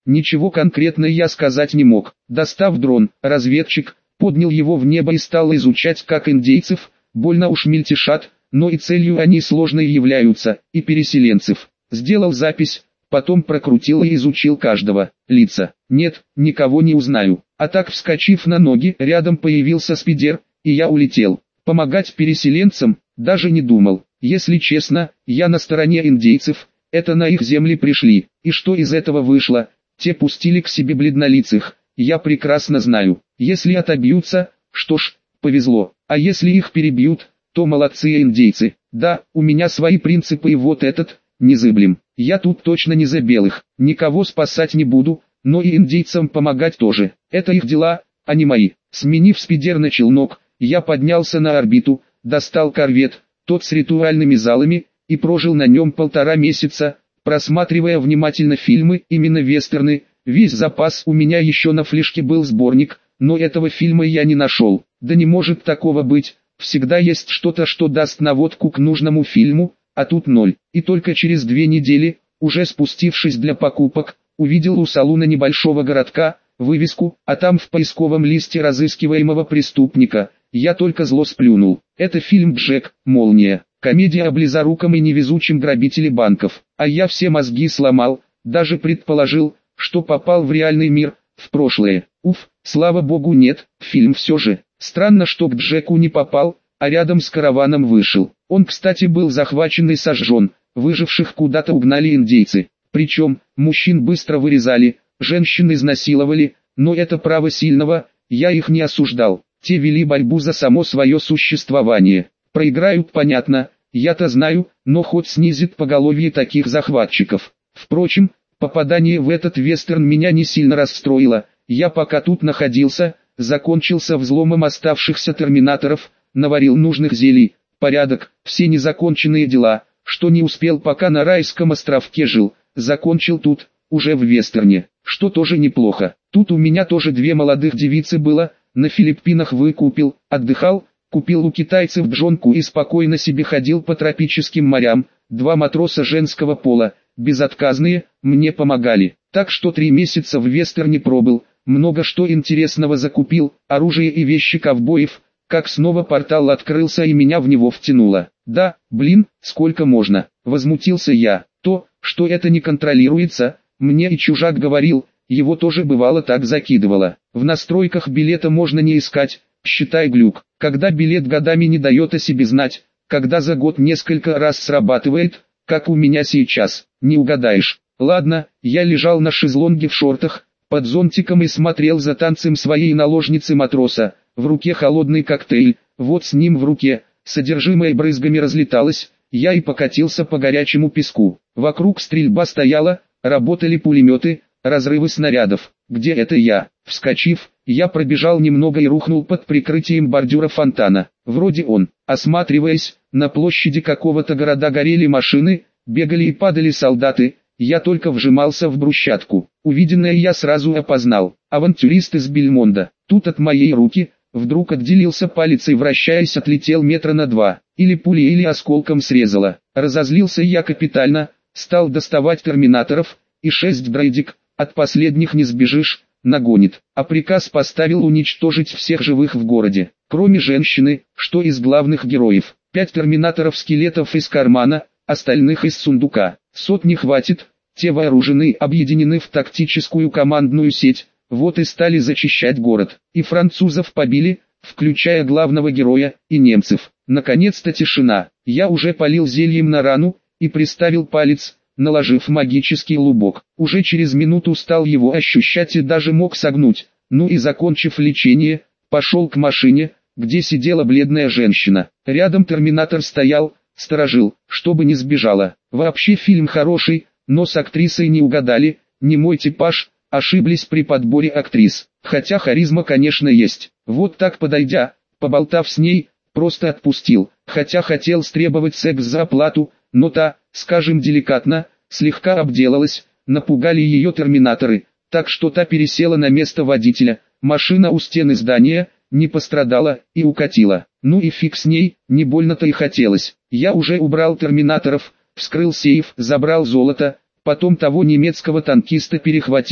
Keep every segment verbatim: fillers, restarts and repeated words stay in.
Ничего конкретно я сказать не мог. Достав дрон, разведчик поднял его в небо и стал изучать как индейцев, больно уж мельтешат, но и целью они сложной являются, и переселенцев. Сделал запись, потом прокрутил и изучил каждого. Лица. Нет, никого не узнаю. А так, вскочив на ноги, рядом появился спидер, и я улетел. Помогать переселенцам даже не думал. Если честно, я на стороне индейцев, это на их земли пришли. И что из этого вышло? Те пустили к себе бледнолицых. Я прекрасно знаю. Если отобьются, что ж, повезло. А если их перебьют, то молодцы индейцы. Да, у меня свои принципы, и вот этот, незыблем. Я тут точно не за белых. Никого спасать не буду, но и индейцам помогать тоже. Это их дела, а не мои. Сменив спидер на челнок, я поднялся на орбиту, достал корвет, тот с ритуальными залами, и прожил на нем полтора месяца, просматривая внимательно фильмы, именно вестерны. Весь запас у меня еще на флешке был сборник, но этого фильма я не нашел. Да не может такого быть, всегда есть что-то, что даст наводку к нужному фильму, а тут ноль. И только через две недели, уже спустившись для покупок, увидел у салуна небольшого городка вывеску, а там в поисковом листе разыскиваемого преступника. Я только зло сплюнул. Это фильм «Джек, Молния». Комедия о близоруком и невезучем грабителе банков. А я все мозги сломал, даже предположил, что попал в реальный мир, в прошлое. Уф, слава богу, нет, фильм все же. Странно, что к Джеку не попал, а рядом с караваном вышел. Он, кстати, был захвачен и сожжен, выживших куда-то угнали индейцы. Причем, мужчин быстро вырезали, женщин изнасиловали, но это право сильного, я их не осуждал. Те вели борьбу за само свое существование. Проиграют, понятно, я-то знаю, но хоть снизит поголовье таких захватчиков. Впрочем, попадание в этот вестерн меня не сильно расстроило. Я пока тут находился, закончился взломом оставшихся терминаторов, наварил нужных зелий, порядок, все незаконченные дела, что не успел пока на райском островке жил, закончил тут, уже в вестерне, что тоже неплохо. Тут у меня тоже две молодых девицы было, на Филиппинах выкупил, отдыхал, купил у китайцев джонку и спокойно себе ходил по тропическим морям. Два матроса женского пола, безотказные, мне помогали. Так что три месяца в вестерне пробыл, много что интересного закупил, оружие и вещи ковбоев, как снова портал открылся и меня в него втянуло. Да, блин, сколько можно, возмутился я. То, что это не контролируется, мне и чужак говорил, его тоже бывало так закидывало. В настройках билета можно не искать, считай глюк. Когда билет годами не дает о себе знать, когда за год несколько раз срабатывает, как у меня сейчас, не угадаешь. Ладно, я лежал на шезлонге в шортах, под зонтиком и смотрел за танцем своей наложницы-матроса, в руке холодный коктейль, вот с ним в руке, содержимое брызгами разлеталось, я и покатился по горячему песку. Вокруг стрельба стояла, работали пулеметы, разрывы снарядов. Где это я? Вскочив, я пробежал немного и рухнул под прикрытием бордюра фонтана. Вроде он. Осматриваясь, на площади какого-то города горели машины, бегали и падали солдаты. Я только вжимался в брусчатку. Увиденное я сразу опознал. Авантюрист из Бельмонда. Тут от моей руки вдруг отделился палец и, вращаясь, отлетел метра на два. Или пулей, или осколком срезало. Разозлился я капитально, стал доставать терминаторов, и шесть дрейдик, от последних не сбежишь, нагонит. А приказ поставил уничтожить всех живых в городе, кроме женщины, что из главных героев. Пять терминаторов-скелетов из кармана, остальных из сундука. Сотни хватит, те вооружены, объединены в тактическую командную сеть, вот и стали зачищать город. И французов побили, включая главного героя, и немцев. Наконец-то тишина. Я уже полил зельем на рану, и приставил палец, наложив магический лубок. Уже через минуту стал его ощущать и даже мог согнуть. Ну и закончив лечение, пошел к машине, где сидела бледная женщина. Рядом терминатор стоял, сторожил, чтобы не сбежала. Вообще фильм хороший, но с актрисой не угадали, не мой типаж, ошиблись при подборе актрис. Хотя харизма, конечно, есть. Вот так подойдя, поболтав с ней, просто отпустил. Хотя хотел стребовать секс за оплату, но та, скажем деликатно, слегка обделалась, напугали ее терминаторы, так что та пересела на место водителя. Машина у стены здания не пострадала и укатила. Ну и фиг с ней, не больно-то и хотелось. Я уже убрал терминаторов, вскрыл сейф, забрал золото, потом того немецкого танкиста перехватил,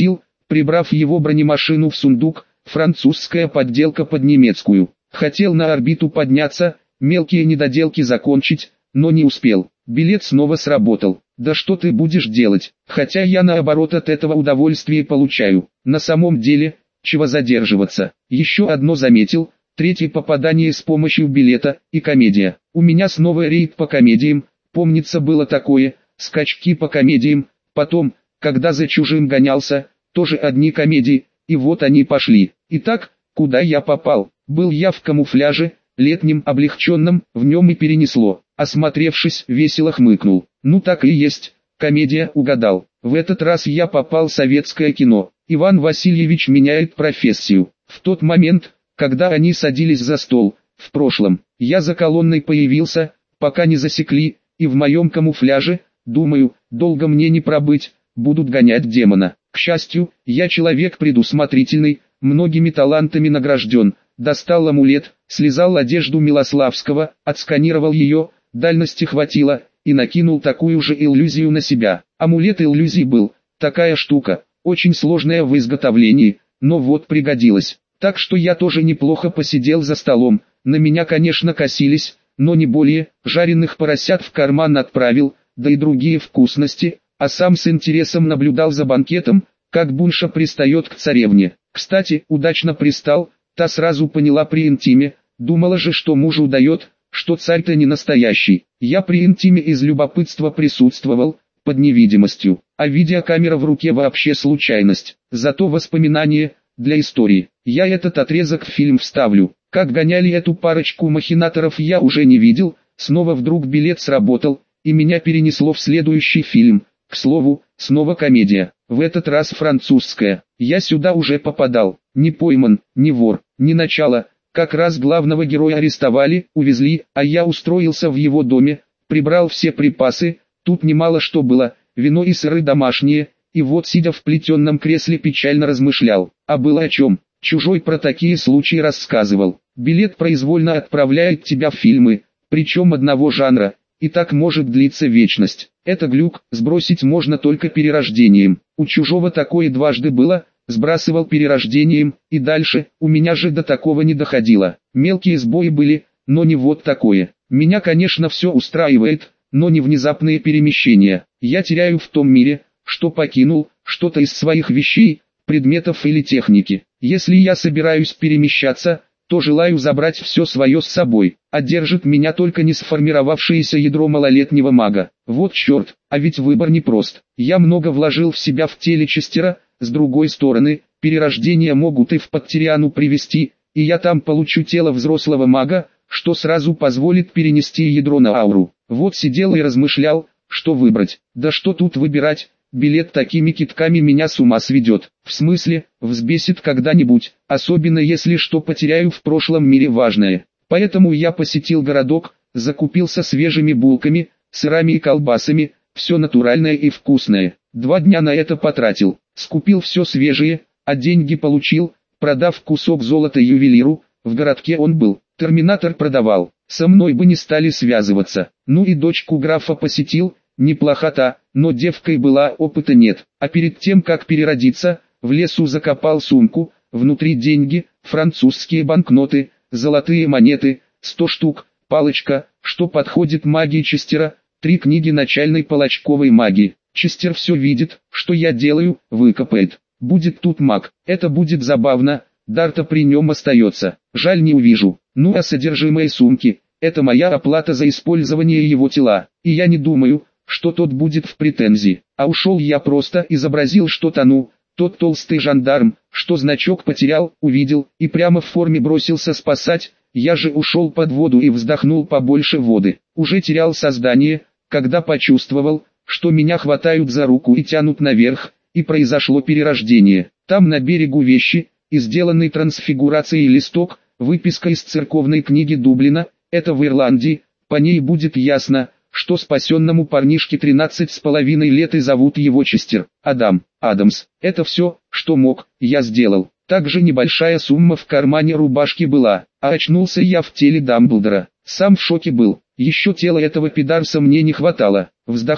прибрав его бронемашину в сундук, французская подделка под немецкую. Хотел на орбиту подняться, мелкие недоделки закончить, но не успел. Билет снова сработал. Да что ты будешь делать? Хотя я наоборот от этого удовольствие получаю. На самом деле, чего задерживаться? Еще одно заметил. Третье попадание с помощью билета и комедия. У меня снова рейд по комедиям. Помнится, было такое, скачки по комедиям. Потом, когда за чужим гонялся, тоже одни комедии, и вот они пошли. Итак, куда я попал? Был я в камуфляже, летнем облегченном, в нем и перенесло. Осмотревшись, весело хмыкнул. Ну так и есть, комедия, угадал. В этот раз я попал в советское кино. Иван Васильевич меняет профессию. В тот момент, когда они садились за стол, в прошлом, я за колонной появился, пока не засекли, и в моем камуфляже, думаю, долго мне не пробыть, будут гонять демона. К счастью, я человек предусмотрительный, многими талантами награжден, достал амулет, слезал одежду Милославского, отсканировал ее, дальности хватило, и накинул такую же иллюзию на себя. Амулет иллюзий был, такая штука, очень сложная в изготовлении, но вот пригодилась. Так что я тоже неплохо посидел за столом, на меня конечно косились, но не более, жареных поросят в карман отправил, да и другие вкусности, а сам с интересом наблюдал за банкетом, как Бунша пристает к царевне. Кстати, удачно пристал, та сразу поняла при интиме, думала же, что мужу дает, что царь-то не настоящий. Я при интиме из любопытства присутствовал, под невидимостью, а видеокамера в руке вообще случайность, зато воспоминание, для истории. Я этот отрезок в фильм вставлю. Как гоняли эту парочку махинаторов я уже не видел, снова вдруг билет сработал, и меня перенесло в следующий фильм. К слову, снова комедия, в этот раз французская. Я сюда уже попадал, не пойман, не вор, не начало. Как раз главного героя арестовали, увезли, а я устроился в его доме, прибрал все припасы, тут немало что было, вино и сыры домашние, и вот сидя в плетенном кресле печально размышлял. А было о чем? Чужой про такие случаи рассказывал. Билет произвольно отправляет тебя в фильмы, причем одного жанра, и так может длиться вечность. Это глюк, сбросить можно только перерождением. У чужого такое дважды было, сбрасывал перерождением, и дальше, у меня же до такого не доходило. Мелкие сбои были, но не вот такое. Меня конечно все устраивает, но не внезапные перемещения. Я теряю в том мире, что покинул, что-то из своих вещей, предметов или техники. Если я собираюсь перемещаться, то желаю забрать все свое с собой, а держит меня только не сформировавшееся ядро малолетнего мага. Вот черт, а ведь выбор непрост. Я много вложил в себя в теле Честера, с другой стороны, перерождения могут и в Подтериану привести, и я там получу тело взрослого мага, что сразу позволит перенести ядро на ауру. Вот сидел и размышлял, что выбрать. Да что тут выбирать? Билет такими кидками меня с ума сведет. В смысле, взбесит когда-нибудь, особенно если что потеряю в прошлом мире важное. Поэтому я посетил городок, закупился свежими булками, сырами и колбасами, все натуральное и вкусное. Два дня на это потратил, скупил все свежее, а деньги получил, продав кусок золота ювелиру, в городке он был, терминатор продавал, со мной бы не стали связываться. Ну и дочку графа посетил, неплоха та, но девкой была, опыта нет. А перед тем как переродиться, в лесу закопал сумку, внутри деньги, французские банкноты, золотые монеты, сто штук, палочка, что подходит магии Честера, три книги начальной палочковой магии. Честер все видит, что я делаю, выкопает. Будет тут маг, это будет забавно, дар-то при нем остается, жаль не увижу. Ну а содержимое сумки, это моя оплата за использование его тела, и я не думаю, что тот будет в претензии. А ушел я просто, изобразил, что тону. Тот толстый жандарм, что значок потерял, увидел, и прямо в форме бросился спасать. Я же ушел под воду и вздохнул побольше воды. Уже терял сознание, когда почувствовал, что меня хватают за руку и тянут наверх, и произошло перерождение. Там на берегу вещи, и сделанный трансфигурацией листок, выписка из церковной книги Дублина, это в Ирландии, по ней будет ясно, что спасенному парнишке тринадцать с половиной лет и зовут его Честер, Адам, Адамс. Это все, что мог, я сделал. Также небольшая сумма в кармане рубашки была, а очнулся я в теле Дамблдора. Сам в шоке был, еще тела этого пидарса мне не хватало. Вздохнув,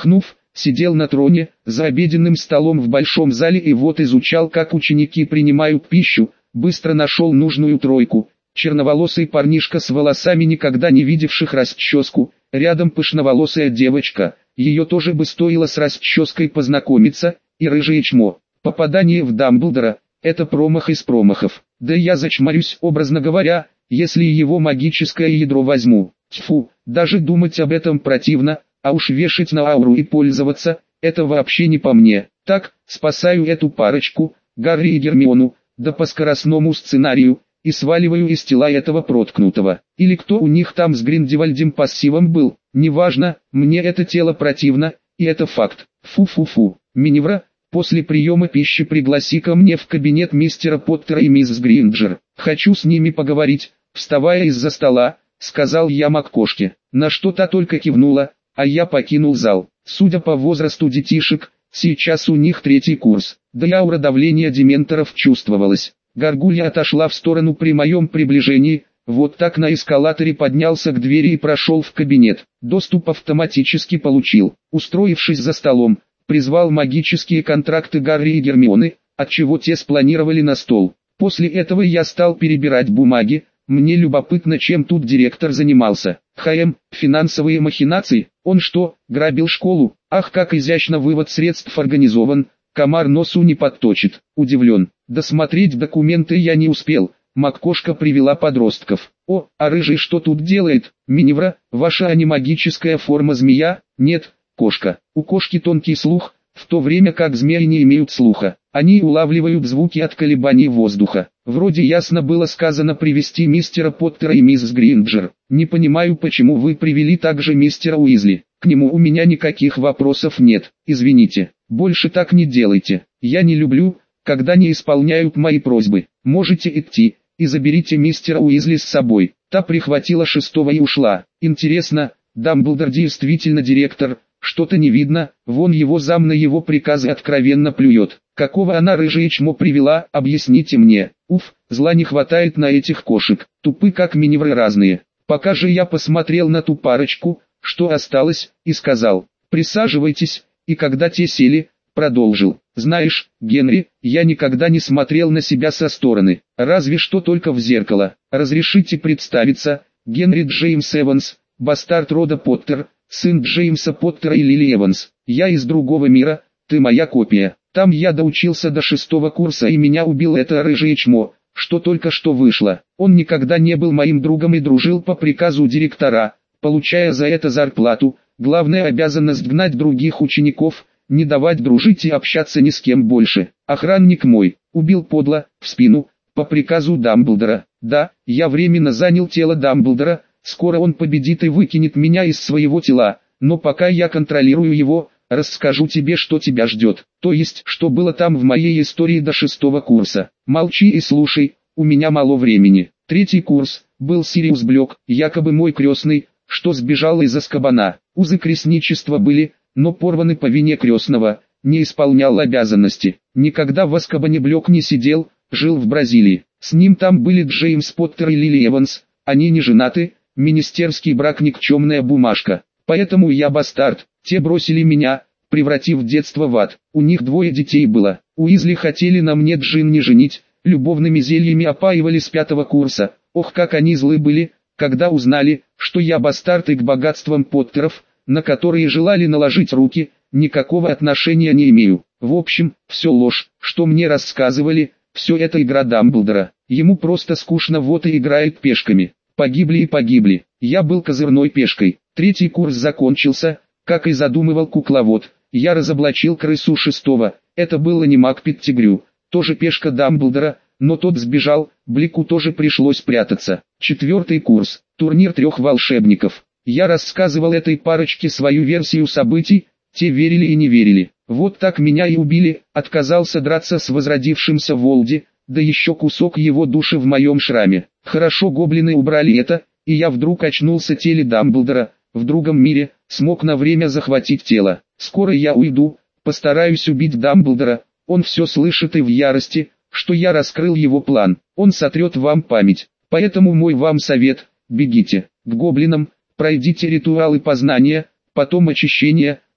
сидел на троне, за обеденным столом в большом зале и вот изучал, как ученики принимают пищу, быстро нашел нужную тройку. Черноволосый парнишка с волосами никогда не видевших расческу, рядом пышноволосая девочка, ее тоже бы стоило с расческой познакомиться, и рыжее чмо. Попадание в Дамблдора – это промах из промахов. Да я зачморюсь, образно говоря, если его магическое ядро возьму. Тьфу, даже думать об этом противно, а уж вешать на ауру и пользоваться – это вообще не по мне. Так, спасаю эту парочку, Гарри и Гермиону, да по скоростному сценарию, и сваливаю из тела этого проткнутого. Или кто у них там с Гриндевальдом пассивом был, неважно, мне это тело противно, и это факт. Фу-фу-фу. Миневра, после приема пищи пригласи ко мне в кабинет мистера Поттера и мисс Гринджер. Хочу с ними поговорить, вставая из-за стола, сказал я МакКошке. На что та только кивнула, а я покинул зал. Судя по возрасту детишек, сейчас у них третий курс, да и аура давления дементоров чувствовалась. Гаргулья отошла в сторону при моем приближении, вот так на эскалаторе поднялся к двери и прошел в кабинет. Доступ автоматически получил. Устроившись за столом, призвал магические контракты Гарри и Гермионы, отчего те спланировали на стол. После этого я стал перебирать бумаги, мне любопытно, чем тут директор занимался. ХМ, финансовые махинации, он что, грабил школу? Ах, как изящно вывод средств организован, комар носу не подточит. Удивлен. Досмотреть документы я не успел, МакКошка привела подростков. О, а рыжий что тут делает? Миневра, ваша анимагическая форма змея? Нет, кошка. У кошки тонкий слух, в то время как змеи не имеют слуха. Они улавливают звуки от колебаний воздуха. Вроде ясно было сказано привести мистера Поттера и мисс Гринджер. Не понимаю, почему вы привели также мистера Уизли. К нему у меня никаких вопросов нет. Извините, больше так не делайте. Я не люблю, когда не исполняют мои просьбы. Можете идти, и заберите мистера Уизли с собой. Та прихватила шестого и ушла. Интересно, Дамблдор действительно директор? Что-то не видно, вон его зам на его приказы откровенно плюет. Какого она рыжее чмо привела, объясните мне. Уф, зла не хватает на этих кошек, тупы как миневры разные. Пока же я посмотрел на ту парочку, что осталось, и сказал, присаживайтесь, и когда те сели, продолжил. Знаешь, Генри, я никогда не смотрел на себя со стороны, разве что только в зеркало. Разрешите представиться, Генри Джеймс Эванс, бастард рода Поттер, сын Джеймса Поттера и Лили Эванс. Я из другого мира, ты моя копия. Там я доучился до шестого курса и меня убил это рыжее чмо, что только что вышло. Он никогда не был моим другом и дружил по приказу директора, получая за это зарплату. Главная обязанность гнать других учеников, не давать дружить и общаться ни с кем больше. Охранник мой, убил подло, в спину, по приказу Дамблдора. Да, я временно занял тело Дамблдора, скоро он победит и выкинет меня из своего тела, но пока я контролирую его, расскажу тебе, что тебя ждет, то есть, что было там в моей истории до шестого курса. Молчи и слушай, у меня мало времени. Третий курс, был Сириус Блэк, якобы мой крестный, что сбежал из Азкабана. Узы крестничества были, но порваны по вине крестного, не исполнял обязанности. Никогда в Азкабане Блэк не сидел, жил в Бразилии. С ним там были Джеймс Поттер и Лили Эванс, они не женаты, министерский брак никчемная бумажка. Поэтому я бастард, те бросили меня, превратив детство в ад. У них двое детей было. Уизли хотели на мне Джин не женить, любовными зельями опаивали с пятого курса. Ох, как они злы были, когда узнали, что я бастард и к богатствам Поттеров, на которые желали наложить руки, никакого отношения не имею. В общем, все ложь, что мне рассказывали, все это игра Дамблдора. Ему просто скучно, вот и играет пешками. Погибли и погибли. Я был козырной пешкой. Третий курс закончился, как и задумывал кукловод. Я разоблачил крысу шестого. Это был анимак Петтигрю, тоже пешка Дамблдора, но тот сбежал, Блику тоже пришлось прятаться. Четвертый курс. Турнир трех волшебников. Я рассказывал этой парочке свою версию событий, те верили и не верили. Вот так меня и убили, отказался драться с возродившимся Волди, да еще кусок его души в моем шраме. Хорошо гоблины убрали это, и я вдруг очнулся в теле Дамблдора, в другом мире, смог на время захватить тело. Скоро я уйду, постараюсь убить Дамблдора, он все слышит и в ярости, что я раскрыл его план, он сотрет вам память. Поэтому мой вам совет, бегите, к гоблинам, пройдите ритуалы познания, потом очищение,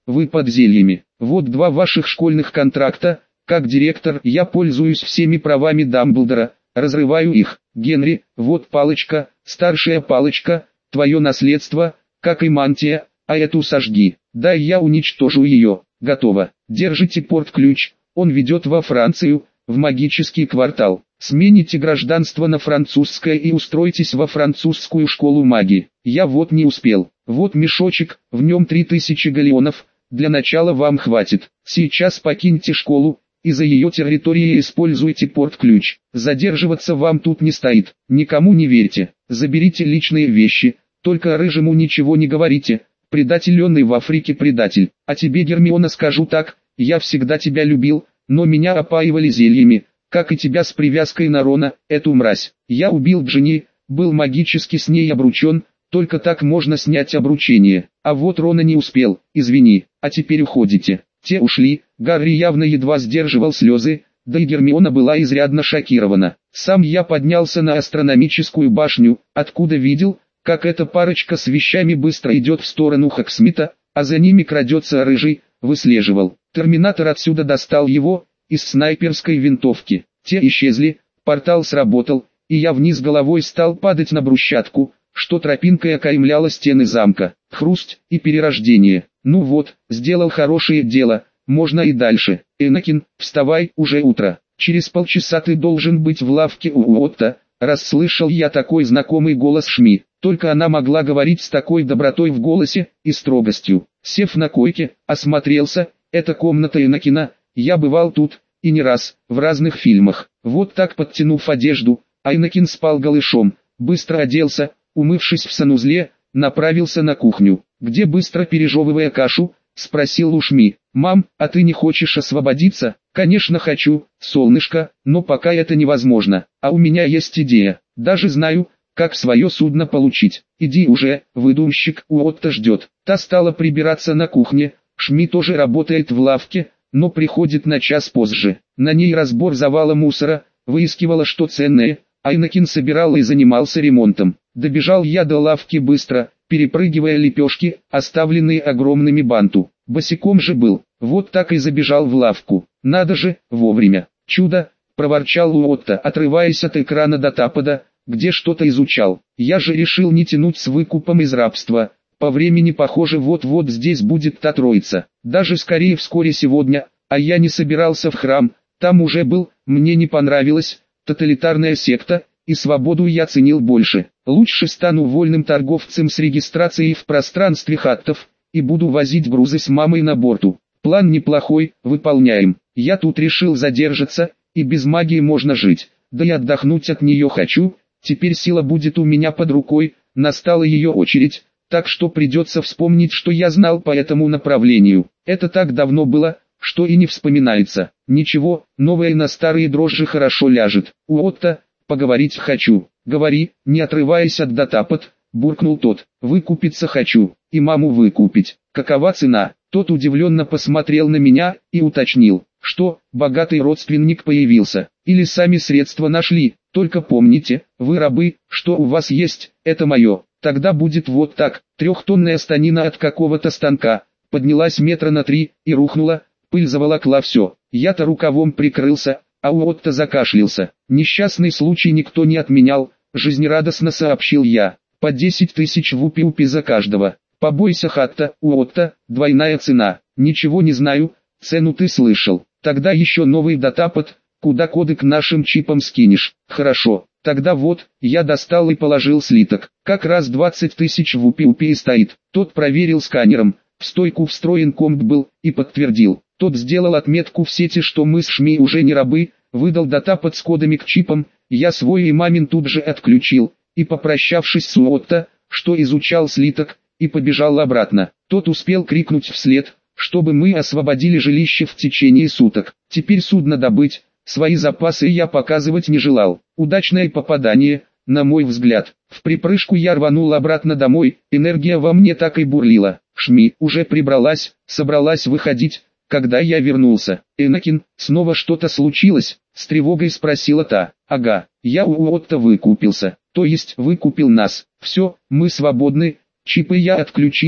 вы под зельями. Вот два ваших школьных контракта, как директор я пользуюсь всеми правами Дамблдора, разрываю их. Генри, вот палочка, старшая палочка, твое наследство, как и мантия, а эту сожги. Дай я уничтожу ее. Готово. Держите порт-ключ, он ведет во Францию, в магический квартал. Смените гражданство на французское и устройтесь во французскую школу магии. Я вот не успел. Вот мешочек, в нем три тысячи галеонов, для начала вам хватит. Сейчас покиньте школу, и за ее территорией используйте порт-ключ. Задерживаться вам тут не стоит. Никому не верьте. Заберите личные вещи, только рыжему ничего не говорите. Предатель он и в Африке предатель. А тебе, Гермиона, скажу так, я всегда тебя любил, но меня опаивали зельями, как и тебя с привязкой на Рона, эту мразь. Я убил Джинни, был магически с ней обручен, только так можно снять обручение. А вот Рона не успел, извини, а теперь уходите. Те ушли, Гарри явно едва сдерживал слезы, да и Гермиона была изрядно шокирована. Сам я поднялся на астрономическую башню, откуда видел, как эта парочка с вещами быстро идет в сторону Хоксмита, а за ними крадется рыжий, выслеживал. Терминатор отсюда достал его, из снайперской винтовки. Те исчезли, портал сработал, и я вниз головой стал падать на брусчатку, что тропинкой окаймляла стены замка. Хруст и перерождение. Ну вот, сделал хорошее дело, можно и дальше. Энакин, вставай, уже утро. Через полчаса ты должен быть в лавке у Уотта. Расслышал я такой знакомый голос Шми. Только она могла говорить с такой добротой в голосе и строгостью. Сев на койке, осмотрелся. Это комната Энакина. Я бывал тут, и не раз, в разных фильмах. Вот так подтянув одежду, Энакин спал голышом. Быстро оделся, умывшись в санузле, направился на кухню, где быстро пережевывая кашу, спросил у Шми: «Мам, а ты не хочешь освободиться?» «Конечно хочу, солнышко, но пока это невозможно, а у меня есть идея, даже знаю, как свое судно получить. Иди уже, выдумщик, Уотта ждет». Та стала прибираться на кухне. Шми тоже работает в лавке, но приходит на час позже. На ней разбор завала мусора, выискивала что ценное, а Энакин собирал и занимался ремонтом. Добежал я до лавки быстро, перепрыгивая лепешки, оставленные огромными банту. Босиком же был, вот так и забежал в лавку. Надо же, вовремя. Чудо, проворчал Уотта, отрываясь от экрана до Тапода, где что-то изучал. Я же решил не тянуть с выкупом из рабства. По времени похоже вот-вот здесь будет та троица. Даже скорее вскоре сегодня, а я не собирался в храм, там уже был, мне не понравилось, тоталитарная секта, и свободу я ценил больше. Лучше стану вольным торговцем с регистрацией в пространстве хаттов, и буду возить грузы с мамой на борту. План неплохой, выполняем. Я тут решил задержаться, и без магии можно жить, да и отдохнуть от нее хочу, теперь сила будет у меня под рукой, настала ее очередь, так что придется вспомнить, что я знал по этому направлению. Это так давно было, что и не вспоминается. Ничего, новое на старые дрожжи хорошо ляжет. Уотта, поговорить хочу. Говори, не отрываясь от Датапот, буркнул тот. Выкупиться хочу, и маму выкупить. Какова цена? Тот удивленно посмотрел на меня и уточнил, что богатый родственник появился, или сами средства нашли. Только помните, вы рабы, что у вас есть, это мое. Тогда будет вот так. Трехтонная станина от какого-то станка поднялась метра на три и рухнула, пыль заволокла все. Я-то рукавом прикрылся, а Уотта закашлялся. Несчастный случай никто не отменял, жизнерадостно сообщил я. По десять тысяч вупи-упи за каждого. Побойся Хатта, Уотта, двойная цена. Ничего не знаю, цену ты слышал. Тогда еще новый Датапот, куда коды к нашим чипам скинешь. Хорошо, тогда вот, я достал и положил слиток. Как раз двадцать тысяч вупи-упи и стоит. Тот проверил сканером, в стойку встроен комп был, и подтвердил. Тот сделал отметку в сети, что мы с Шми уже не рабы, выдал Датапот с кодами к чипам, я свой и мамин тут же отключил, и попрощавшись с Уотта, что изучал слиток, и побежал обратно. Тот успел крикнуть вслед, чтобы мы освободили жилище в течение суток. Теперь судно добыть, свои запасы я показывать не желал. Удачное попадание, на мой взгляд. В припрыжку я рванул обратно домой, энергия во мне так и бурлила. Шми уже прибралась, собралась выходить, когда я вернулся. «Энакин, снова что-то случилось?» — с тревогой спросила та. «Ага, я у Уотта выкупился, то есть выкупил нас. Все, мы свободны, чипы я отключил,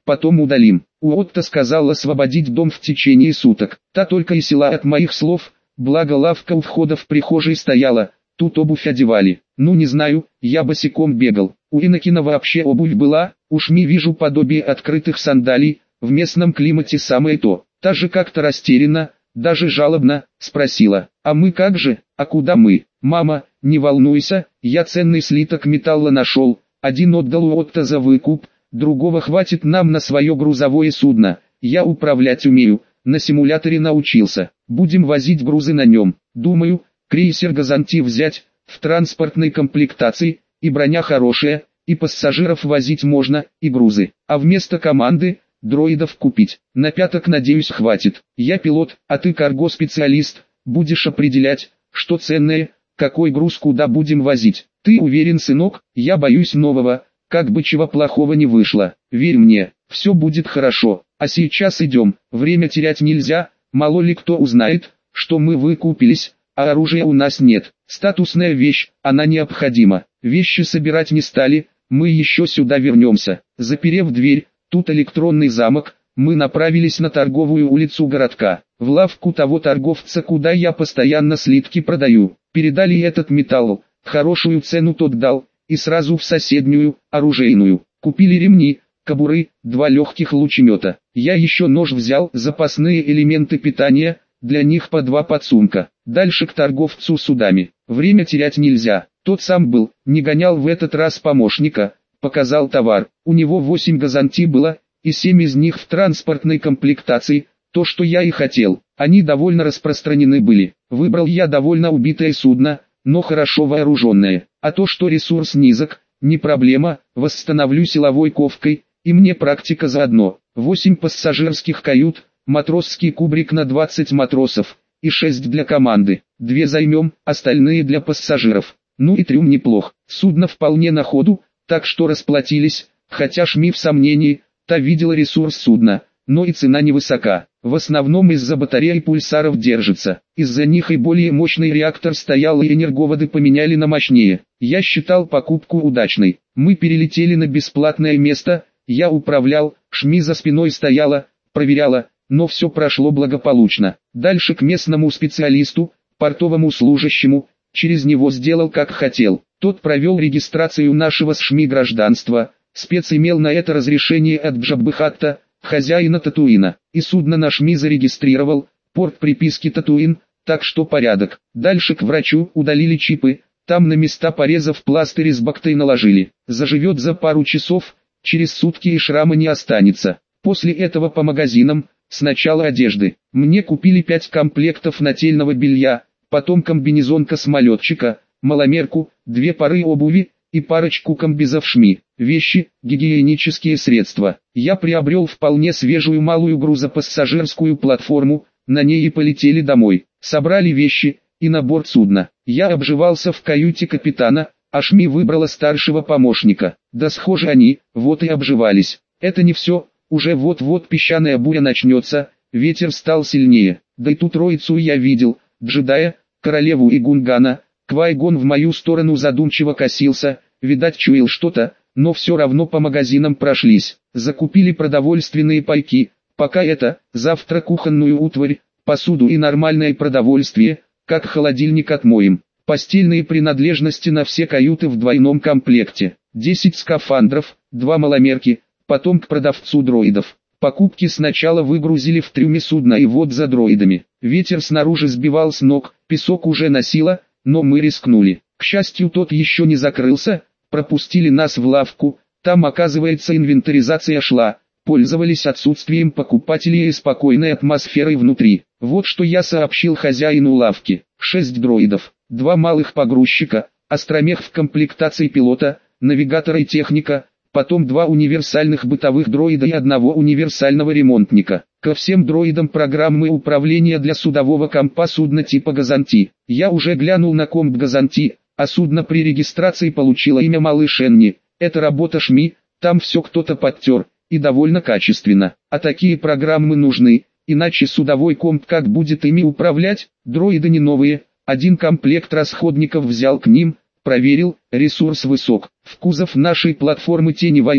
потом удалим. Уотта сказал освободить дом в течение суток. Та только и села от моих слов, благо лавка у входа в прихожей стояла, тут обувь одевали. Ну не знаю, я босиком бегал. У Иннокена вообще обувь была, уж не вижу подобия открытых сандалий, в местном климате самое то. Та же как-то растерянно, даже жалобно, спросила: «А мы как же, а куда мы?» «Мама, не волнуйся, я ценный слиток металла нашел, один отдал Уотта за выкуп, другого хватит нам на свое грузовое судно, я управлять умею, на симуляторе научился, будем возить грузы на нем. Думаю, крейсер Газанти взять, в транспортной комплектации, и броня хорошая, и пассажиров возить можно, и грузы, а вместо команды, дроидов купить. На пяток, надеюсь, хватит. Я пилот, а ты карго-специалист, будешь определять, что ценное, какой груз куда будем возить. Ты уверен, сынок? Я боюсь нового, как бы чего плохого не вышло. Верь мне, все будет хорошо. А сейчас идем, время терять нельзя, мало ли кто узнает, что мы выкупились, а оружия у нас нет. Статусная вещь, она необходима. Вещи собирать не стали, мы еще сюда вернемся. Заперев дверь, тут электронный замок, мы направились на торговую улицу городка, в лавку того торговца, куда я постоянно слитки продаю. Передали этот металл, хорошую цену тот дал, и сразу в соседнюю, оружейную. Купили ремни, кобуры, два легких лучемета. Я еще нож взял, запасные элементы питания, для них по два подсумка. Дальше к торговцу судами. Время терять нельзя, тот сам был, не гонял в этот раз помощника, показал товар. У него восемь Газанти было, и семь из них в транспортной комплектации, то что я и хотел. Они довольно распространены были. Выбрал я довольно убитое судно, но хорошо вооруженное. А то что ресурс низок, не проблема, восстановлю силовой ковкой, и мне практика заодно. восемь пассажирских кают, матросский кубрик на двадцать матросов, и шесть для команды. Две займем, остальные для пассажиров. Ну и трюм неплох. Судно вполне на ходу, так что расплатились, хотя Шми в сомнении, та видела ресурс судна, но и цена невысока. В основном из-за батареи и пульсаров держится. Из-за них и более мощный реактор стоял, и энерговоды поменяли на мощнее. Я считал покупку удачной. Мы перелетели на бесплатное место, я управлял, Шми за спиной стояла, проверяла, но все прошло благополучно. Дальше к местному специалисту, портовому служащему, через него сделал как хотел. Тот провел регистрацию нашего с Шми гражданства, спец имел на это разрешение от Джаббыхатта, хозяина Татуина, и судно на Шми зарегистрировал, порт приписки Татуин, так что порядок. Дальше к врачу, удалили чипы, там на места порезов пластырь с бактой наложили. Заживет за пару часов, через сутки и шрама не останется. После этого по магазинам, сначала одежды. Мне купили пять комплектов нательного белья, потом комбинезон космолетчика, маломерку, две пары обуви и парочку комбезов Шми. Вещи, гигиенические средства. Я приобрел вполне свежую малую грузопассажирскую платформу, на ней и полетели домой. Собрали вещи, и на борт судна. Я обживался в каюте капитана, а Шми выбрала старшего помощника. Да схожи они, вот и обживались. Это не все, уже вот-вот песчаная буря начнется, ветер стал сильнее. Да и ту троицу я видел, джедая, королеву и Гунгана. Квай-Гон в мою сторону задумчиво косился, видать чуял что-то, но все равно по магазинам прошлись. Закупили продовольственные пайки, пока это, завтра кухонную утварь, посуду и нормальное продовольствие, как холодильник отмоем. Постельные принадлежности на все каюты в двойном комплекте. десять скафандров, два маломерки, потом к продавцу дроидов. Покупки сначала выгрузили в трюме судна и вот за дроидами. Ветер снаружи сбивал с ног, песок уже носило, но мы рискнули. К счастью, тот еще не закрылся, пропустили нас в лавку, там оказывается инвентаризация шла, пользовались отсутствием покупателей и спокойной атмосферой внутри. Вот что я сообщил хозяину лавки. Шесть дроидов, два малых погрузчика, астромех в комплектации пилота, навигатора и техника, потом два универсальных бытовых дроида и одного универсального ремонтника. Ко всем дроидам программы управления для судового компа судна типа Газанти. Я уже глянул на комп Газанти, а судно при регистрации получило имя Малыш Энни. Это работа Шми, там все кто-то подтер, и довольно качественно. А такие программы нужны, иначе судовой комп как будет ими управлять? Дроиды не новые, один комплект расходников взял к ним, проверил, ресурс высок. В кузов нашей платформы те не войдут,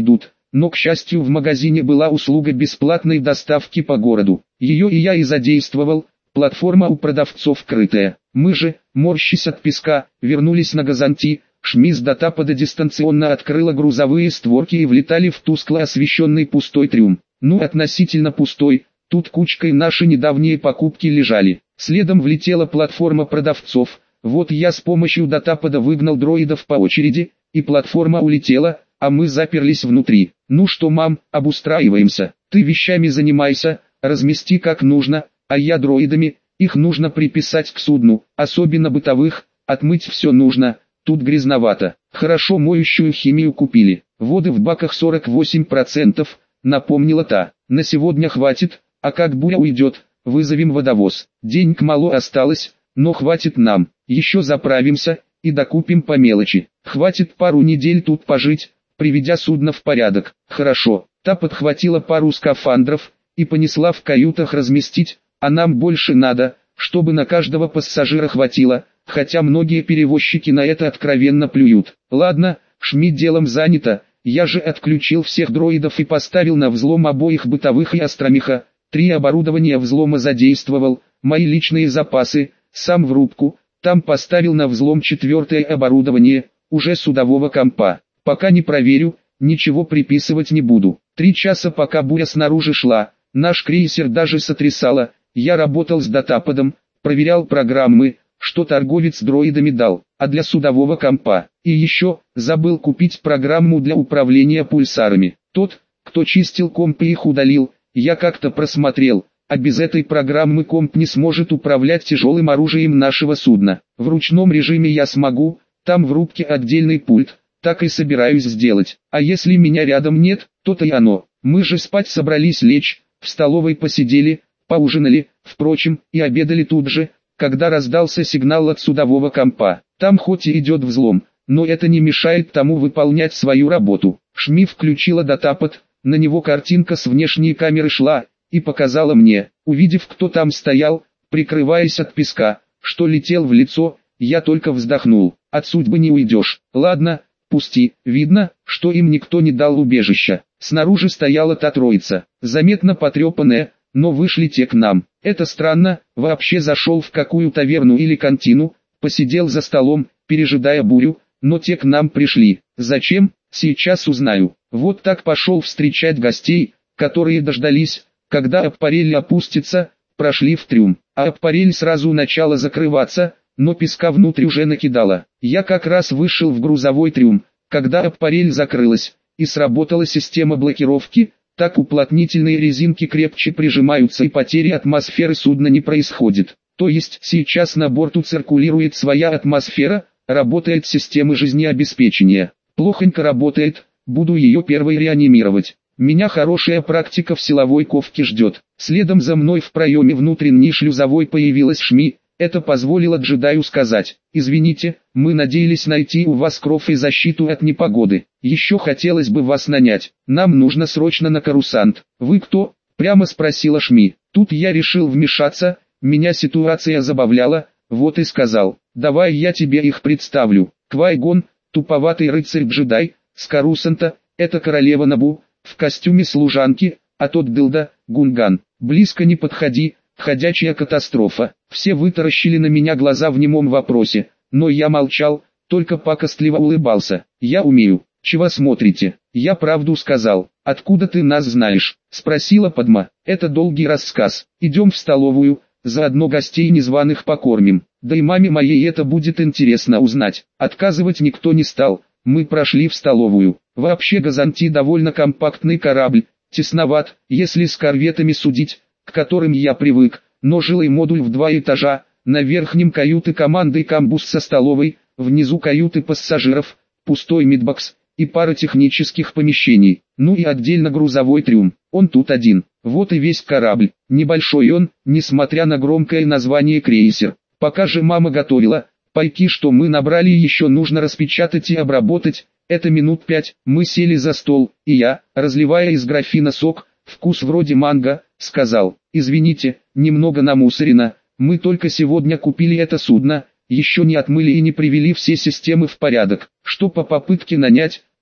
но к счастью в магазине была услуга бесплатной доставки по городу. Ее и я и задействовал, платформа у продавцов крытая. Мы же, морщась от песка, вернулись на газонти. Шми с датапада дистанционно открыла грузовые створки и влетали в тускло освещенный пустой трюм. Ну относительно пустой, тут кучкой наши недавние покупки лежали. Следом влетела платформа продавцов. Вот я с помощью датапада выгнал дроидов по очереди, и платформа улетела, а мы заперлись внутри. Ну что, мам, обустраиваемся, ты вещами занимайся, размести как нужно, а я дроидами, их нужно приписать к судну, особенно бытовых, отмыть все нужно. Тут грязновато. Хорошо моющую химию купили. Воды в баках сорок восемь процентов, напомнила та. На сегодня хватит, а как буря уйдет, вызовем водовоз. Денег мало осталось, но хватит нам. Еще заправимся и докупим по мелочи. Хватит пару недель тут пожить, приведя судно в порядок. Хорошо. Та подхватила пару скафандров и понесла в каютах разместить, а нам больше надо, чтобы на каждого пассажира хватило. Хотя многие перевозчики на это откровенно плюют. Ладно, Шми делом занято, я же отключил всех дроидов и поставил на взлом обоих бытовых и астромеха. Три оборудования взлома задействовал, мои личные запасы, сам в рубку, там поставил на взлом четвертое оборудование, уже судового компа. Пока не проверю, ничего приписывать не буду. Три часа пока буря снаружи шла, наш крейсер даже сотрясало, я работал с датападом, проверял программы, что торговец дроидами дал, а для судового компа. И еще, забыл купить программу для управления пульсарами. Тот, кто чистил комп и их удалил, я как-то просмотрел, а без этой программы комп не сможет управлять тяжелым оружием нашего судна. В ручном режиме я смогу, там в рубке отдельный пульт, так и собираюсь сделать. А если меня рядом нет, то-то и оно. Мы же спать собрались лечь, в столовой посидели, поужинали, впрочем, и обедали тут же, когда раздался сигнал от судового компа. Там хоть и идет взлом, но это не мешает тому выполнять свою работу. Шми включила датапад, на него картинка с внешней камеры шла, и показала мне. Увидев, кто там стоял, прикрываясь от песка, что летел в лицо, я только вздохнул. От судьбы не уйдешь. Ладно, пусти. Видно, что им никто не дал убежища. Снаружи стояла та троица, заметно потрепанная, но вышли те к нам. Это странно, вообще зашел в какую таверну или кантину, посидел за столом, пережидая бурю, но те к нам пришли. Зачем, сейчас узнаю. Вот так пошел встречать гостей, которые дождались, когда аппарель опустится, прошли в трюм. А аппарель сразу начала закрываться, но песка внутрь уже накидало. Я как раз вышел в грузовой трюм, когда аппарель закрылась, и сработала система блокировки. Так уплотнительные резинки крепче прижимаются и потери атмосферы судна не происходит. То есть сейчас на борту циркулирует своя атмосфера, работает система жизнеобеспечения. Плохонько работает, буду ее первой реанимировать. Меня хорошая практика в силовой ковке ждет. Следом за мной в проеме внутренней шлюзовой появилась Шми. Это позволило джедаю сказать: «Извините, мы надеялись найти у вас кров и защиту от непогоды. Еще хотелось бы вас нанять. Нам нужно срочно на Корусант». «Вы кто?» – прямо спросила Шми. Тут я решил вмешаться, меня ситуация забавляла, вот и сказал: «Давай я тебе их представлю. Квай-Гон, туповатый рыцарь-джедай, с Корусанта, это королева Набу, в костюме служанки, а тот дылда, Гунган. Близко не подходи». Ходячая катастрофа. Все вытаращили на меня глаза в немом вопросе, но я молчал, только пакостливо улыбался. «Я умею. Чего смотрите?» «Я правду сказал». «Откуда ты нас знаешь?» — спросила Падма. «Это долгий рассказ. Идем в столовую, заодно гостей незваных покормим. Да и маме моей это будет интересно узнать». Отказывать никто не стал. Мы прошли в столовую. Вообще Газанти довольно компактный корабль, тесноват, если с корветами судить, к которым я привык, но жилой модуль в два этажа, на верхнем каюты команды и камбус со столовой, внизу каюты пассажиров, пустой мидбокс и пара технических помещений, ну и отдельно грузовой трюм. Он тут один. Вот и весь корабль. Небольшой он, несмотря на громкое название крейсер. Пока же мама готовила, пайки, что мы набрали, еще нужно распечатать и обработать. Это минут пять. Мы сели за стол, и я, разливая из графина сок, вкус вроде манго, сказал: «Извините, немного намусорено, мы только сегодня купили это судно, еще не отмыли и не привели все системы в порядок, что по попытке нанять,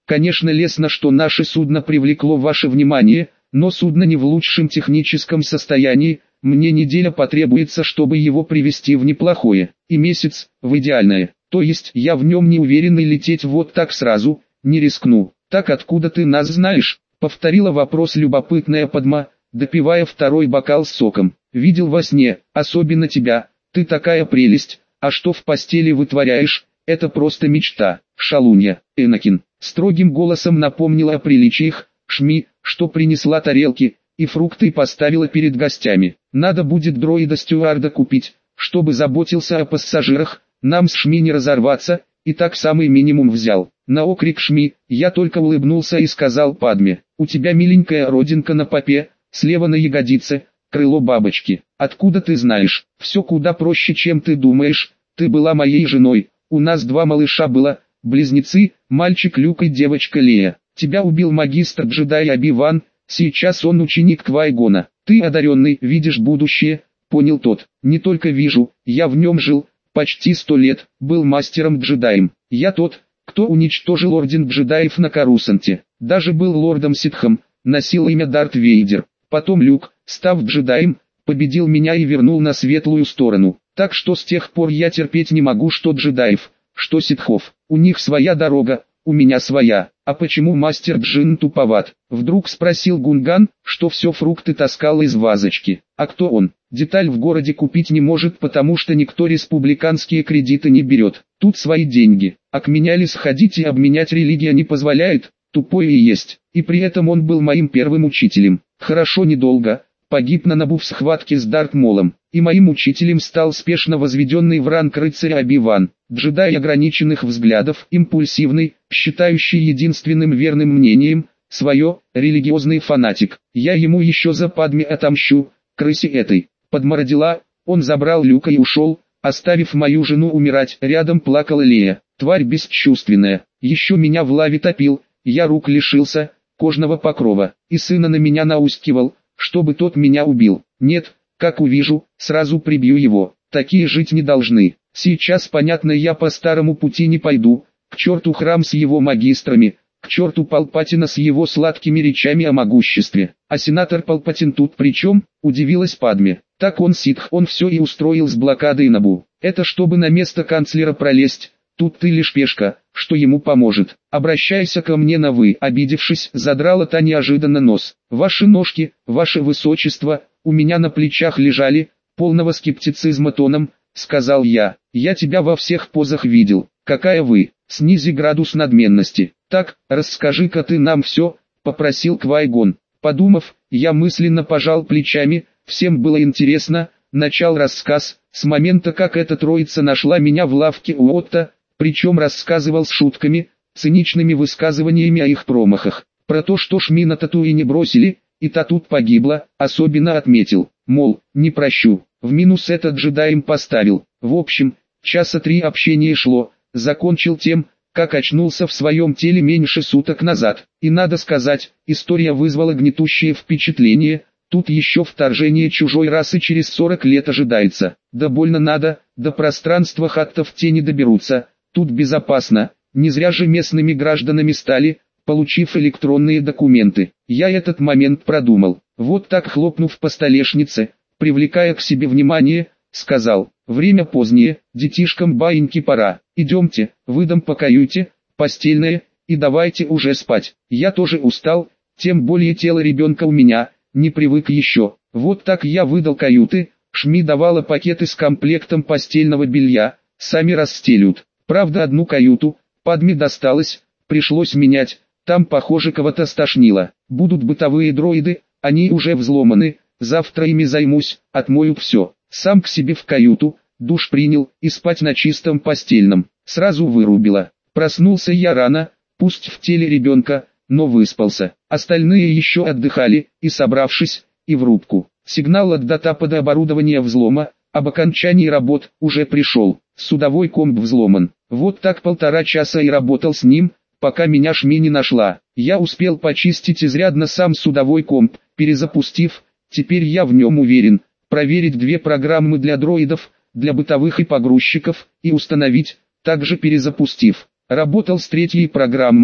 Конечно, лестно, что наше судно привлекло ваше внимание, но судно не в лучшем техническом состоянии, мне неделя потребуется, чтобы его привести в неплохое, и месяц, в идеальное. То есть я в нем не уверен и лететь вот так сразу, не рискну. Так откуда ты нас знаешь? Повторила вопрос любопытная Падма, допивая второй бокал с соком. Видел во сне, особенно тебя, ты такая прелесть, а что в постели вытворяешь, это просто мечта, шалунья. Энакин строгим голосом напомнила о приличиях, Шми, что принесла тарелки и фрукты и поставила перед гостями. Надо будет дроида-стюарда купить, чтобы заботился о пассажирах, нам с Шми не разорваться, и так самый минимум взял. На окрик Шми, я только улыбнулся и сказал Падме, у тебя миленькая родинка на попе, слева на ягодице, крыло бабочки. Откуда ты знаешь? Все куда проще, чем ты думаешь, ты была моей женой, у нас два малыша было, близнецы, мальчик Люк и девочка Лея. Тебя убил магистр-джедай Оби-Ван, сейчас он ученик Квай-Гона. Ты одаренный, видишь будущее, понял тот. Не только вижу, я в нем жил, почти сто лет, был мастером-джедаем. Я тот, кто уничтожил орден джедаев на Карусанте. Даже был лордом-ситхом, носил имя Дарт Вейдер. Потом Люк, став джедаем, победил меня и вернул на светлую сторону. Так что с тех пор я терпеть не могу что джедаев, что ситхов. У них своя дорога, у меня своя. А почему мастер Джин туповат? Вдруг спросил Гунган, что все фрукты таскал из вазочки. А кто он? Деталь в городе купить не может, потому что никто республиканские кредиты не берет. Тут свои деньги. А к меня ли сходить и обменять религия не позволяет? Тупой и есть. И при этом он был моим первым учителем. Хорошо недолго. Погиб на Набу в схватке с Дарт Молом. И моим учителем стал спешно возведенный в ранг рыцаря Оби-Ван. Джедай ограниченных взглядов, импульсивный, считающий единственным верным мнением, свое, религиозный фанатик. Я ему еще за Падме отомщу, крысе этой. Падма родила, он забрал Люка и ушел, оставив мою жену умирать. Рядом плакала Лея, тварь бесчувственная. Еще меня в лаве топил, я рук лишился, кожного покрова, и сына на меня наускивал, чтобы тот меня убил. Нет, как увижу, сразу прибью его. Такие жить не должны. Сейчас понятно, я по старому пути не пойду. К черту храм с его магистрами, к черту Палпатина с его сладкими речами о могуществе. А сенатор Палпатин тут при чем? Удивилась Падме. Так он ситх, он все и устроил с блокадой Набу. Это чтобы на место канцлера пролезть. Тут ты лишь пешка, что ему поможет. Обращайся ко мне на «вы», обидевшись, задрала та неожиданно нос. Ваши ножки, ваше высочество, у меня на плечах лежали, полного скептицизма тоном, сказал я. Я тебя во всех позах видел. Какая вы? Снизи градус надменности. Так, расскажи-ка ты нам все, попросил Квай-Гон. Подумав, я мысленно пожал плечами, всем было интересно. Начал рассказ, с момента как эта троица нашла меня в лавке у Отто, причем рассказывал с шутками, циничными высказываниями о их промахах. Про то, что Шми на Татуине бросили, и та тут погибла, особенно отметил, мол, не прощу, в минус этот джедаем поставил. В общем, часа три общение шло, закончил тем, как очнулся в своем теле меньше суток назад. И надо сказать, история вызвала гнетущее впечатление, тут еще вторжение чужой расы через сорок лет ожидается. Да больно надо, до пространства хаттов те не доберутся. Тут безопасно, не зря же местными гражданами стали, получив электронные документы. Я этот момент продумал. Вот так хлопнув по столешнице, привлекая к себе внимание, сказал, время позднее, детишкам баиньки пора. Идемте, выдам по каюте, постельное, и давайте уже спать. Я тоже устал, тем более тело ребенка у меня, не привык еще. Вот так я выдал каюты, Шми давала пакеты с комплектом постельного белья, сами расстелют. Правда, одну каюту, Падме досталось, пришлось менять, там похоже кого-то стошнило. Будут бытовые дроиды, они уже взломаны, завтра ими займусь, отмоют все. Сам к себе в каюту, душ принял, и спать на чистом постельном. Сразу вырубило. Проснулся я рано, пусть в теле ребенка, но выспался. Остальные еще отдыхали, и собравшись, и в рубку. Сигнал от датапада оборудования взлома, об окончании работ, уже пришел. Судовой комп взломан. Вот так полтора часа и работал с ним, пока меня Шми не нашла. Я успел почистить изрядно сам судовой комп, перезапустив, теперь я в нем уверен. Проверить две программы для дроидов, для бытовых и погрузчиков, и установить, также перезапустив. Работал с третьей программой,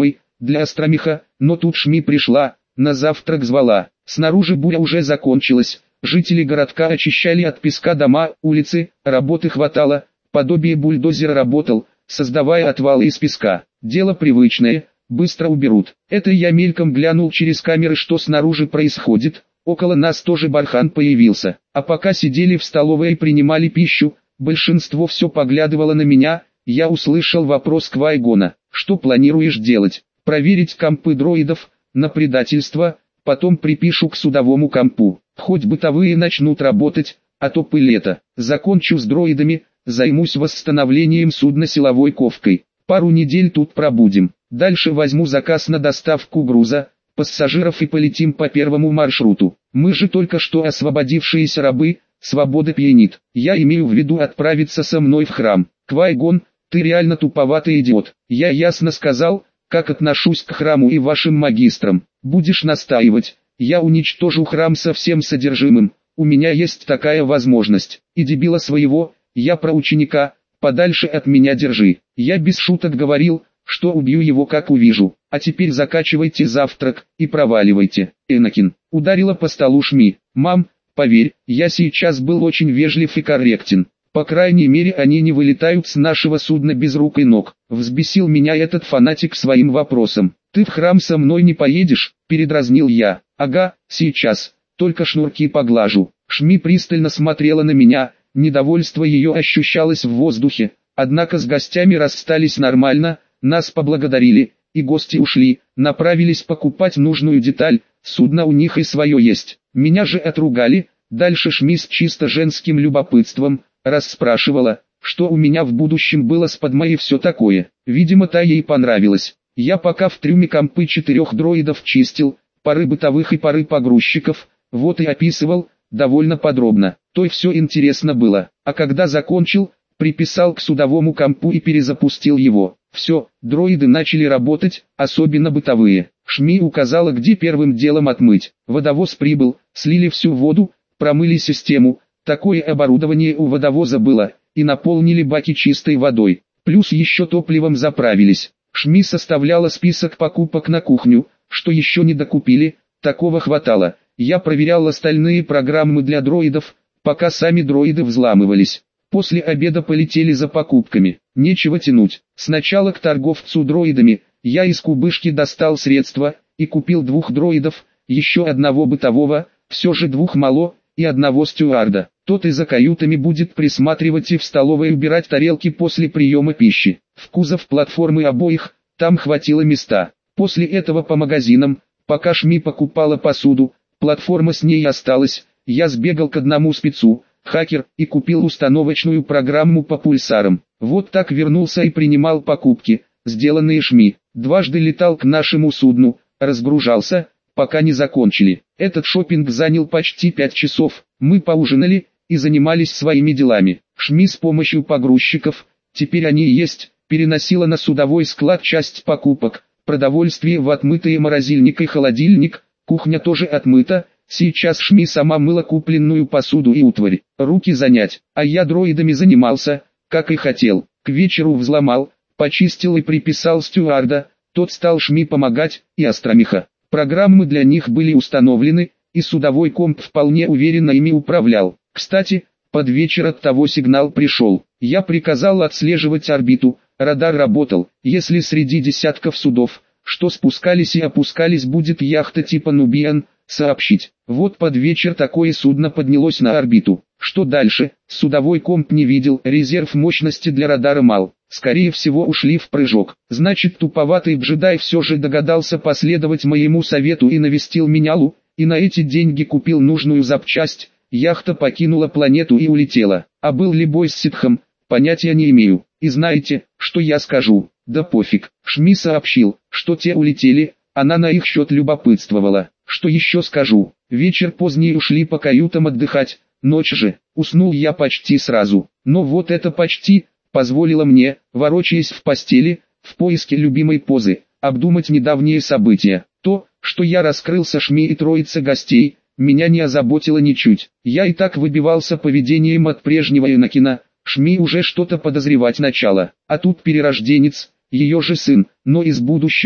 для Остромиха, но тут Шми пришла, на завтрак звала. Снаружи буря уже закончилась, жители городка очищали от песка дома, улицы, работы хватало, подобие бульдозера работал, создавая отвалы из песка. Дело привычное, быстро уберут. Это я мельком глянул через камеры, что снаружи происходит. Около нас тоже бархан появился. А пока сидели в столовой и принимали пищу, большинство все поглядывало на меня. Я услышал вопрос Квай-Гона: что планируешь делать? Проверить компы дроидов на предательство, потом припишу к судовому компу. Хоть бытовые начнут работать, а то пыль это. Закончу с дроидами, займусь восстановлением судна силовой ковкой. Пару недель тут пробудем. Дальше возьму заказ на доставку груза, пассажиров и полетим по первому маршруту. Мы же только что освободившиеся рабы, свобода пьянит. Я имею в виду отправиться со мной в храм. Квай-Гон, ты реально туповатый идиот. Я ясно сказал, как отношусь к храму и вашим магистрам. Будешь настаивать, я уничтожу храм со всем содержимым. У меня есть такая возможность. И дебила своего, я про ученика, подальше от меня держи. Я без шуток говорил, что убью его как увижу. А теперь закачивайте завтрак и проваливайте. Энакин ударила по столу Шми. Мам, поверь, я сейчас был очень вежлив и корректен. По крайней мере, они не вылетают с нашего судна без рук и ног. Взбесил меня этот фанатик своим вопросом. Ты в храм со мной не поедешь? Передразнил я. Ага, сейчас. Только шнурки поглажу. Шми пристально смотрела на меня. Недовольство ее ощущалось в воздухе. Однако с гостями расстались нормально. Нас поблагодарили, и гости ушли, направились покупать нужную деталь, судно у них и свое есть. Меня же отругали. Дальше Шми с чисто женским любопытством расспрашивала, что у меня в будущем было с Падмой и все такое. Видимо, та ей понравилось. Я пока в трюме компы четырех дроидов чистил, пары бытовых и пары погрузчиков, вот и описывал, довольно подробно. То и все интересно было. А когда закончил, приписал к судовому компу и перезапустил его. Все, дроиды начали работать, особенно бытовые. Шми указала, где первым делом отмыть. Водовоз прибыл, слили всю воду, промыли систему. Такое оборудование у водовоза было, и наполнили баки чистой водой. Плюс еще топливом заправились. Шми составляла список покупок на кухню, что еще не докупили, такого хватало. Я проверял остальные программы для дроидов, пока сами дроиды взламывались. После обеда полетели за покупками. Нечего тянуть. Сначала к торговцу дроидами. Я из кубышки достал средства и купил двух дроидов, еще одного бытового, все же двух мало, и одного стюарда. Тот и за каютами будет присматривать и в столовой убирать тарелки после приема пищи. В кузов платформы обоих, там хватило места. После этого по магазинам, пока Шми покупала посуду, платформа с ней осталась, я сбегал к одному спецу, хакер, и купил установочную программу по пульсарам. Вот так вернулся и принимал покупки, сделанные Шми. Дважды летал к нашему судну, разгружался, пока не закончили. Этот шопинг занял почти пять часов. Мы поужинали и занимались своими делами. Шми с помощью погрузчиков, теперь они и есть, переносила на судовой склад часть покупок. Продовольствие в отмытые морозильник и холодильник, кухня тоже отмыта. Сейчас Шми сама мыла купленную посуду и утварь. Руки занять, а я дроидами занимался, как и хотел. К вечеру взломал, почистил и приписал стюарда, тот стал Шми помогать, и Остромиха. Программы для них были установлены, и судовой комп вполне уверенно ими управлял. Кстати, под вечер от того сигнал пришел. Я приказал отслеживать орбиту, радар работал. Если среди десятков судов, что спускались и опускались, будет яхта типа Нубиан, сообщить. Вот под вечер такое судно поднялось на орбиту. Что дальше? Судовой комп не видел, резерв мощности для радара мал. Скорее всего ушли в прыжок. Значит, туповатый джедай все же догадался последовать моему совету и навестил менялу, и на эти деньги купил нужную запчасть. Яхта покинула планету и улетела. А был ли бой с ситхом, понятия не имею. И знаете, что я скажу? Да пофиг. Шми сообщил, что те улетели, она на их счет любопытствовала. Что еще скажу? Вечер поздний, ушли по каютам отдыхать, ночь же. Уснул я почти сразу. Но вот это почти позволило мне, ворочаясь в постели, в поиске любимой позы, обдумать недавние события. То, что я раскрылся Шми и троице гостей, меня не озаботило ничуть. Я и так выбивался поведением от прежнего Энакина. Шми уже что-то подозревать начала. А тут перерожденец, ее же сын, но из будущего,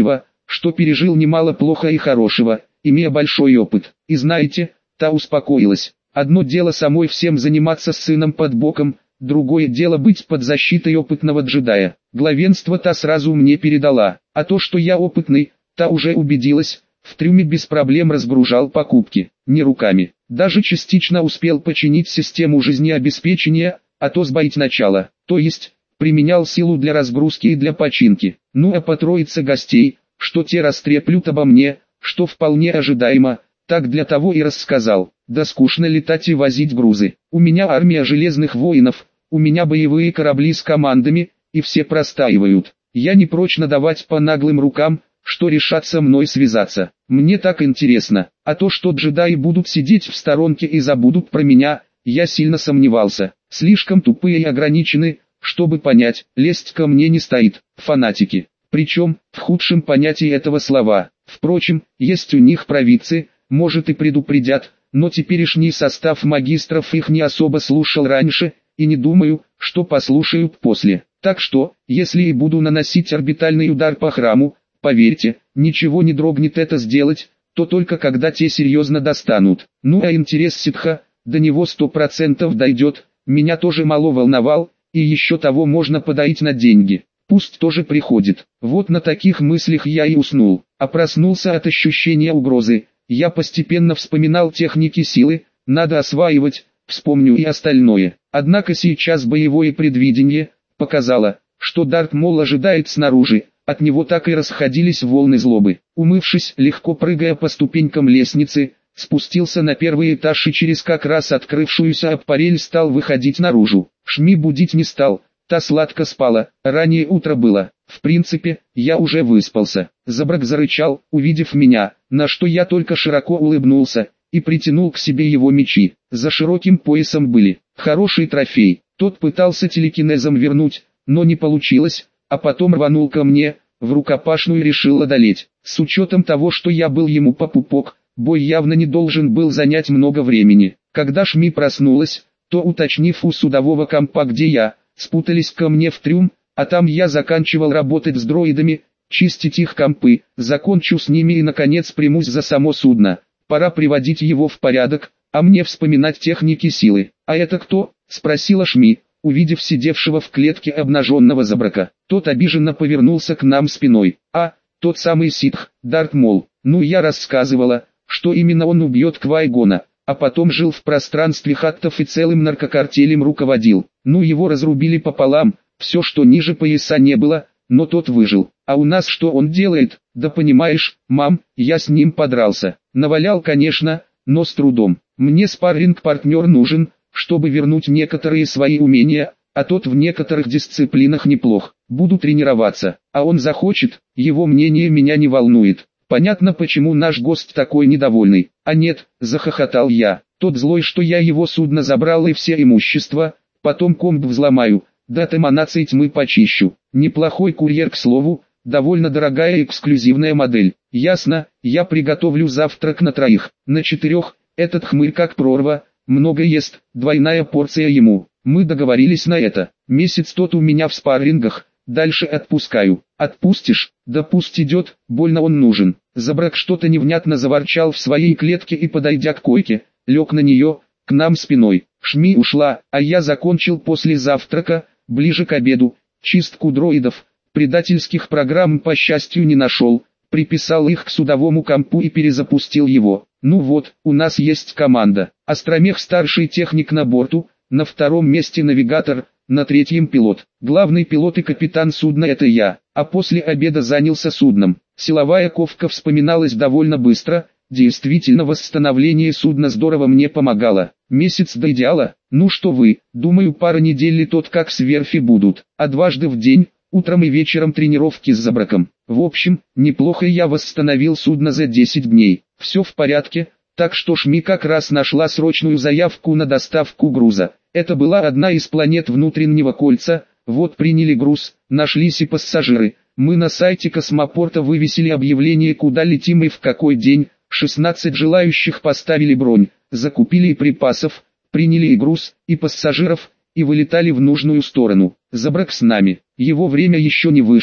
что пережил немало плохого и хорошего, имея большой опыт. И знаете, та успокоилась. Одно дело самой всем заниматься с сыном под боком, другое дело быть под защитой опытного джедая. Главенство та сразу мне передала, а то, что я опытный, та уже убедилась. В трюме без проблем разгружал покупки, не руками. Даже частично успел починить систему жизнеобеспечения, а то сбоить начало. То есть, применял силу для разгрузки и для починки. Ну а по троице гостей, что те растреплют обо мне, что вполне ожидаемо, так для того и рассказал. Да скучно летать и возить грузы. У меня армия железных воинов, у меня боевые корабли с командами, и все простаивают. Я не прочь надавать по наглым рукам, что решат со мной связаться. Мне так интересно, а то, что джедаи будут сидеть в сторонке и забудут про меня, я сильно сомневался. Слишком тупые и ограничены, чтобы понять, лезть ко мне не стоит, фанатики. Причем, в худшем понятии этого слова. Впрочем, есть у них провидцы, может и предупредят, но теперешний состав магистров их не особо слушал раньше, и не думаю, что послушают после. Так что, если и буду наносить орбитальный удар по храму, поверьте, ничего не дрогнет это сделать, то только когда те серьезно достанут. Ну а интерес ситха, до него сто процентов дойдет, меня тоже мало волновал, и еще того можно подоить на деньги. Пусть тоже приходит. Вот на таких мыслях я и уснул, а проснулся от ощущения угрозы. Я постепенно вспоминал техники силы, надо осваивать, вспомню и остальное. Однако сейчас боевое предвидение показало, что Дарт Мол ожидает снаружи. От него так и расходились волны злобы. Умывшись, легко прыгая по ступенькам лестницы, спустился на первый этаж и через как раз открывшуюся аппарель стал выходить наружу. Шми будить не стал, та сладко спала, раннее утро было. В принципе, я уже выспался. Забрак зарычал, увидев меня, на что я только широко улыбнулся, и притянул к себе его мечи. За широким поясом были. Хороший трофей. Тот пытался телекинезом вернуть, но не получилось. А потом рванул ко мне, в рукопашную решил одолеть. С учетом того, что я был ему по пупок, бой явно не должен был занять много времени. Когда Шми проснулась, то, уточнив у судового компа, где я, спутались ко мне в трюм, а там я заканчивал работать с дроидами, чистить их компы, закончу с ними и наконец примусь за само судно. Пора приводить его в порядок, а мне вспоминать техники силы. «А это кто?» — спросила Шми, увидев сидевшего в клетке обнаженного Забрака. Тот обиженно повернулся к нам спиной. «А, тот самый ситх, Дарт Мол. Ну я рассказывала, что именно он убьет Квай-Гона, а потом жил в пространстве хаттов и целым наркокартелем руководил. Ну его разрубили пополам, все что ниже пояса не было, но тот выжил. А у нас что он делает? Да понимаешь, мам, я с ним подрался. Навалял, конечно, но с трудом. Мне спарринг-партнер нужен, чтобы вернуть некоторые свои умения, а тот в некоторых дисциплинах неплох. Буду тренироваться, а он захочет, его мнение меня не волнует. Понятно, почему наш гость такой недовольный. А нет, захохотал я, тот злой, что я его судно забрал и все имущество, потом комп взломаю, да эманаций тьмы почищу. Неплохой курьер, к слову, довольно дорогая эксклюзивная модель. Ясно, я приготовлю завтрак на троих, на четырех, этот хмырь как прорва, много ест, двойная порция ему. Мы договорились на это. Месяц тот у меня в спаррингах, дальше отпускаю. Отпустишь? Да пусть идет, больно он нужен. Забрак что-то невнятно заворчал в своей клетке и, подойдя к койке, лег на нее, к нам спиной. Шми ушла, а я закончил после завтрака, ближе к обеду, чистку дроидов. Предательских программ по счастью не нашел, приписал их к судовому компу и перезапустил его. Ну вот, у нас есть команда. Астромех старший техник на борту, на втором месте навигатор, на третьем пилот. Главный пилот и капитан судна — это я, а после обеда занялся судном. Силовая ковка вспоминалась довольно быстро, действительно восстановление судна здорово мне помогало. Месяц до идеала, ну что вы, думаю пара недель ли тот как с верфи будут, а дважды в день, утром и вечером тренировки с Забраком. В общем, неплохо я восстановил судно за десять дней. Все в порядке, так что Шми как раз нашла срочную заявку на доставку груза. Это была одна из планет внутреннего кольца, вот приняли груз, нашлись и пассажиры. Мы на сайте космопорта вывесили объявление, куда летим и в какой день. шестнадцать желающих поставили бронь, закупили и припасов, приняли и груз, и пассажиров, и вылетали в нужную сторону. Забрак с нами, его время еще не вышло,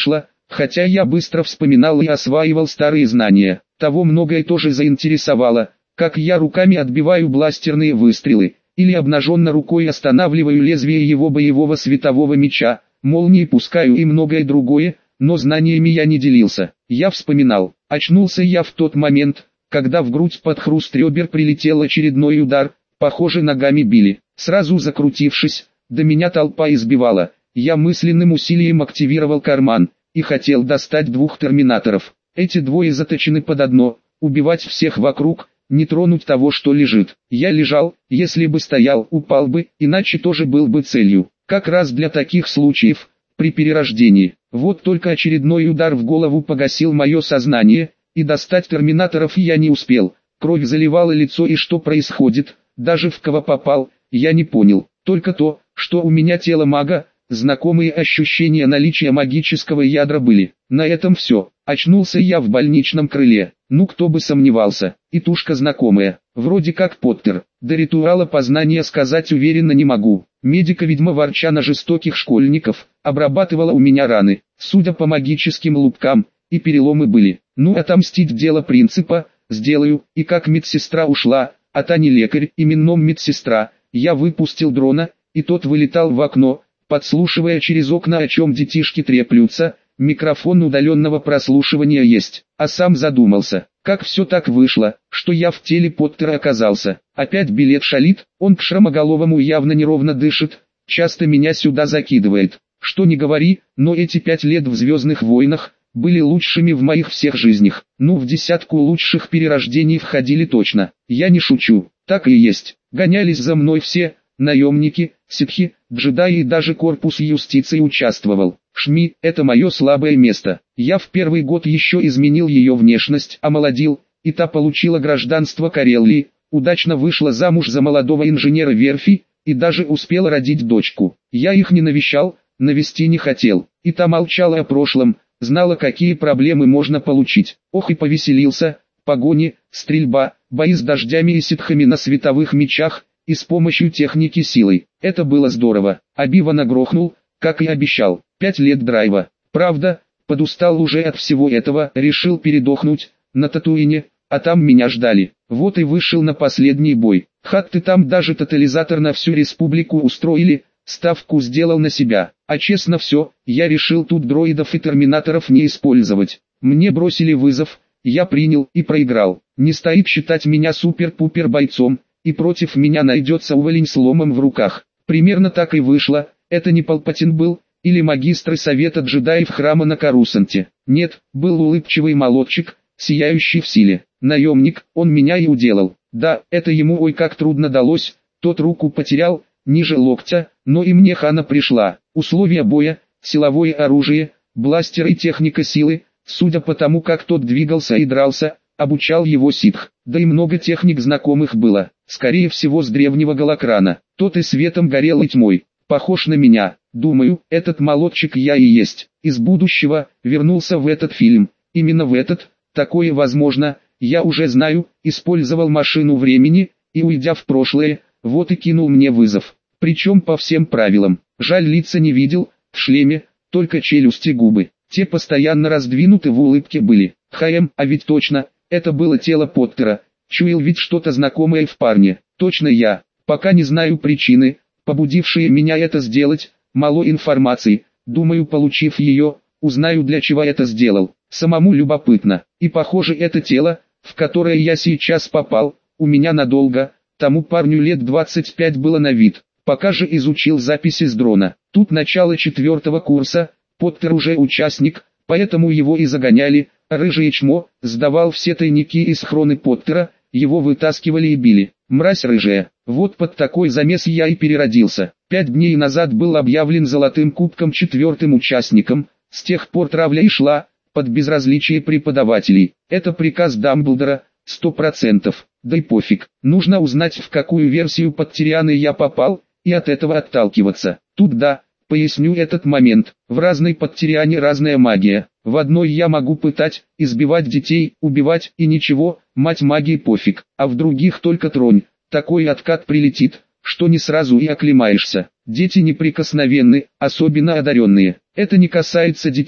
хотя я быстро вспоминал и осваивал старые знания. Того многое тоже заинтересовало, как я руками отбиваю бластерные выстрелы, или обнаженно рукой останавливаю лезвие его боевого светового меча, молнии пускаю и многое другое, но знаниями я не делился. Я вспоминал, очнулся я в тот момент, когда в грудь под хруст ребер прилетел очередной удар, похоже ногами били. Сразу закрутившись, до меня толпа избивала, я мысленным усилием активировал карман, и хотел достать двух терминаторов. Эти двое заточены под одно, убивать всех вокруг, не тронуть того, что лежит. Я лежал, если бы стоял, упал бы, иначе тоже был бы целью. Как раз для таких случаев, при перерождении. Вот только очередной удар в голову погасил мое сознание, и достать терминаторов я не успел. Кровь заливала лицо, и что происходит, даже в кого попал, я не понял. Только то, что у меня тело мага, знакомые ощущения наличия магического ядра были. На этом все. Очнулся я в больничном крыле. Ну кто бы сомневался. И тушка знакомая. Вроде как Поттер. До ритуала познания сказать уверенно не могу. Медика-ведьма, ворча на жестоких школьников, обрабатывала у меня раны. Судя по магическим лупкам, и переломы были. Ну отомстить дело принципа, сделаю. И как медсестра ушла, а та не лекарь, именном медсестра, я выпустил дрона, и тот вылетал в окно, подслушивая через окна, о чем детишки треплются. Микрофон удаленного прослушивания есть, а сам задумался, как все так вышло, что я в теле Поттера оказался. Опять билет шалит, он к Шрамоголовому явно неровно дышит, часто меня сюда закидывает. Что ни говори, но эти пять лет в «Звездных войнах» были лучшими в моих всех жизнях. Ну в десятку лучших перерождений входили точно. Я не шучу, так и есть. Гонялись за мной все, наемники, ситхи, джедаи и даже корпус юстиции участвовал. Шми – это мое слабое место. Я в первый год еще изменил ее внешность, омолодил, и та получила гражданство Карелии, удачно вышла замуж за молодого инженера верфи, и даже успела родить дочку. Я их не навещал, навести не хотел, и та молчала о прошлом, знала, какие проблемы можно получить. Ох и повеселился, погони, стрельба, бои с дождями и ситхами на световых мечах, и с помощью техники силой. Это было здорово. Оби-Вана грохнул, как и обещал. Пять лет драйва. Правда, подустал уже от всего этого, решил передохнуть на Татуине, а там меня ждали. Вот и вышел на последний бой. Хатты там даже тотализатор на всю республику устроили, ставку сделал на себя. А честно все, я решил тут дроидов и терминаторов не использовать. Мне бросили вызов, я принял и проиграл. Не стоит считать меня супер-пупер бойцом, и против меня найдется уволень с ломом в руках. Примерно так и вышло, это не Палпатин был, или магистры совета джедаев храма на Карусанте. Нет, был улыбчивый молодчик, сияющий в силе. Наемник, он меня и уделал. Да, это ему ой как трудно далось, тот руку потерял, ниже локтя, но и мне хана пришла. Условия боя, силовое оружие, бластер и техника силы, судя по тому, как тот двигался и дрался, обучал его ситх. Да и много техник знакомых было, скорее всего с древнего Галакрана. Тот и светом горел, и тьмой. Похож на меня. Думаю, этот молодчик я и есть. Из будущего, вернулся в этот фильм. Именно в этот, такое возможно, я уже знаю, использовал машину времени, и уйдя в прошлое, вот и кинул мне вызов. Причем по всем правилам. Жаль, лица не видел, в шлеме, только челюсти, губы. Те постоянно раздвинуты в улыбке были. Хаем, а ведь точно, это было тело Поттера. Чуял ведь что-то знакомое в парне. Точно я. Пока не знаю причины, побудившие меня это сделать. Мало информации. Думаю, получив ее, узнаю, для чего это сделал. Самому любопытно. И похоже, это тело, в которое я сейчас попал, у меня надолго. Тому парню лет двадцать пять было на вид. Пока же изучил записи с дрона. Тут начало четвертого курса. Поттер уже участник, поэтому его и загоняли. Рыжее чмо сдавал все тайники из хроны Поттера, его вытаскивали и били. Мразь рыжая. Вот под такой замес я и переродился. Пять дней назад был объявлен золотым кубком четвертым участником. С тех пор травля и шла, под безразличие преподавателей. Это приказ Дамблдора, сто процентов. Да и пофиг. Нужно узнать, в какую версию Поттерианы я попал, и от этого отталкиваться. Тут да, поясню этот момент. В разной Поттериане разная магия. В одной я могу пытать, избивать детей, убивать и ничего, мать магии пофиг. А в других только тронь. Такой откат прилетит, что не сразу и оклемаешься. Дети неприкосновенны, особенно одаренные. Это не касается детей,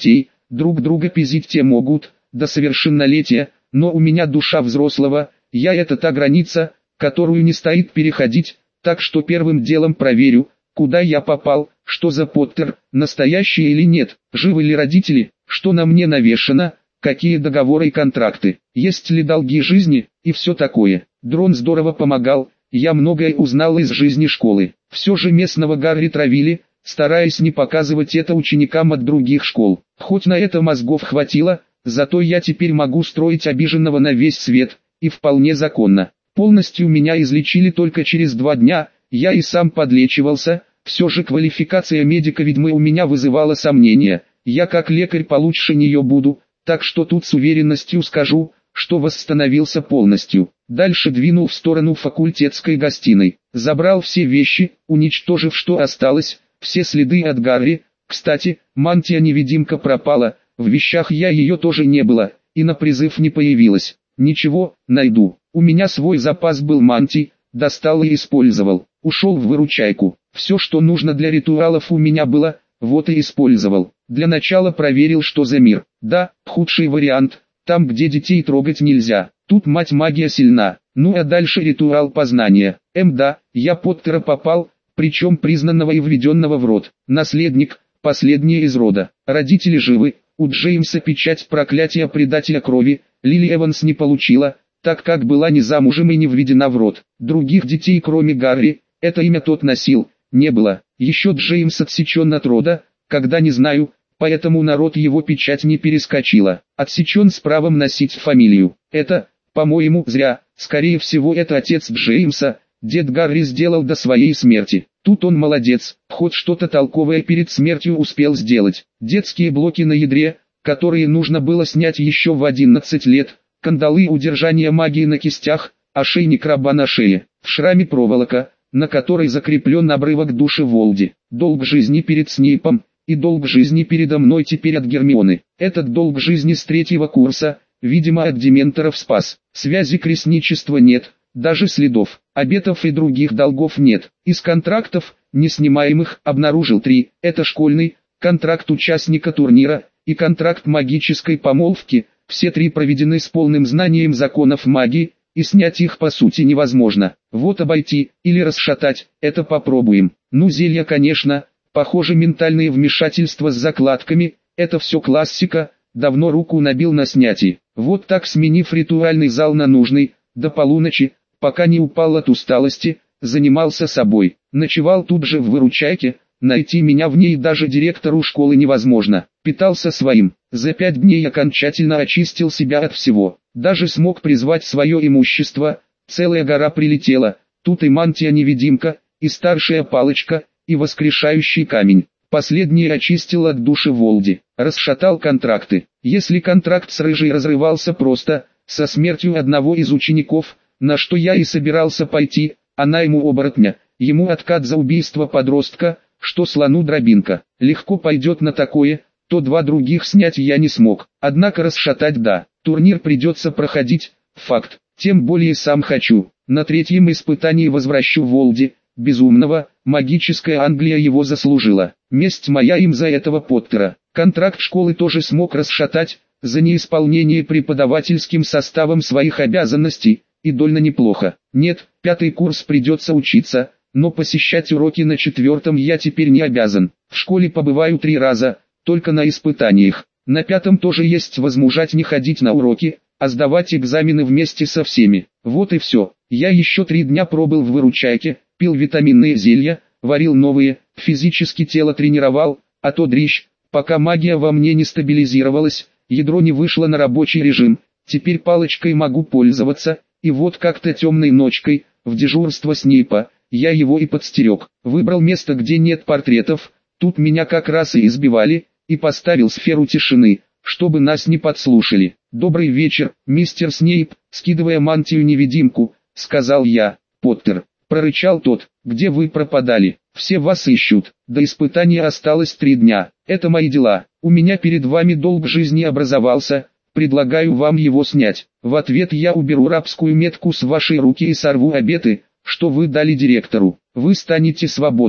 друг друга пиздить те могут, до совершеннолетия, но у меня душа взрослого, я это та граница, которую не стоит переходить, так что первым делом проверю, куда я попал, что за Поттер, настоящий или нет, живы ли родители, что на мне навешано, какие договоры и контракты, есть ли долги жизни, и все такое. Дрон здорово помогал, я многое узнал из жизни школы. Все же местного Гарри травили, стараясь не показывать это ученикам от других школ. Хоть на это мозгов хватило, зато я теперь могу строить обиженного на весь свет, и вполне законно. Полностью меня излечили только через два дня, я и сам подлечивался, все же квалификация медика-ведьмы у меня вызывала сомнения, я как лекарь получше нее буду, так что тут с уверенностью скажу, что восстановился полностью. Дальше двинул в сторону факультетской гостиной, забрал все вещи, уничтожив что осталось, все следы от Гарри. Кстати, мантия-невидимка пропала, в вещах я ее тоже не было, и на призыв не появилась. Ничего, найду. У меня свой запас был мантий, достал и использовал. Ушел в выручайку. Все, что нужно для ритуалов у меня было, вот и использовал. Для начала проверил, что за мир. Да, худший вариант, там где детей трогать нельзя. Тут мать магия сильна. Ну а дальше ритуал познания. Эм да, я Поттера попал, причем признанного и введенного в род. Наследник, последний из рода. Родители живы, у Джеймса печать проклятия предателя крови, Лили Эванс не получила, так как была не замужем и не введена в род. Других детей кроме Гарри, это имя тот носил, не было. Еще Джеймс отсечен от рода, когда не знаю, поэтому народ его печать не перескочила. Отсечен с правом носить фамилию. Это, по-моему, зря, скорее всего это отец Джеймса, дед Гарри сделал до своей смерти. Тут он молодец, хоть что-то толковое перед смертью успел сделать. Детские блоки на ядре, которые нужно было снять еще в одиннадцать лет, кандалы удержания магии на кистях, ошейник раба на шее, в шраме проволока, на которой закреплен обрывок души Волди. Долг жизни перед Снейпом, и долг жизни передо мной теперь от Гермионы. Этот долг жизни с третьего курса, видимо от дементоров спас. Связи крестничества нет, даже следов, обетов и других долгов нет. Из контрактов, неснимаемых, обнаружил три. Это школьный, контракт участника турнира, и контракт магической помолвки. Все три проведены с полным знанием законов магии, и снять их по сути невозможно. Вот обойти, или расшатать, это попробуем. Ну зелья конечно, похоже ментальные вмешательства с закладками, это все классика, давно руку набил на снятие. Вот так сменив ритуальный зал на нужный, до полуночи, пока не упал от усталости, занимался собой. Ночевал тут же в выручайке, найти меня в ней даже директору школы невозможно. Питался своим, за пять дней окончательно очистил себя от всего. Даже смог призвать свое имущество, целая гора прилетела, тут и мантия-невидимка, и старшая палочка, и воскрешающий камень. Последний очистил от души Волди, расшатал контракты. Если контракт с Рыжей разрывался просто, со смертью одного из учеников, на что я и собирался пойти, она ему оборотня, ему откат за убийство подростка, что слону дробинка. Легко пойдет на такое, то два других снять я не смог, однако расшатать да. Турнир придется проходить, факт, тем более сам хочу. На третьем испытании возвращу Волди, безумного, магическая Англия его заслужила. Месть моя им за этого Поттера. Контракт школы тоже смог расшатать, за неисполнение преподавательским составом своих обязанностей, и дольно неплохо. Нет, пятый курс придется учиться, но посещать уроки на четвертом я теперь не обязан. В школе побываю три раза, только на испытаниях. На пятом тоже есть возмужать не ходить на уроки, а сдавать экзамены вместе со всеми. Вот и все. Я еще три дня пробыл в выручайке, пил витаминные зелья, варил новые, физически тело тренировал, а то дрищ, пока магия во мне не стабилизировалась, ядро не вышло на рабочий режим, теперь палочкой могу пользоваться, и вот как-то темной ночкой, в дежурство Снейпа, я его и подстерег. Выбрал место, где нет портретов, тут меня как раз и избивали, и поставил сферу тишины, чтобы нас не подслушали. «Добрый вечер, мистер Снейп», скидывая мантию-невидимку, сказал я. «Поттер», прорычал тот, «где вы пропадали? Все вас ищут, до испытания осталось три дня, это мои дела, у меня перед вами долг жизни образовался, предлагаю вам его снять. В ответ я уберу рабскую метку с вашей руки и сорву обеты, что вы дали директору, вы станете свободным».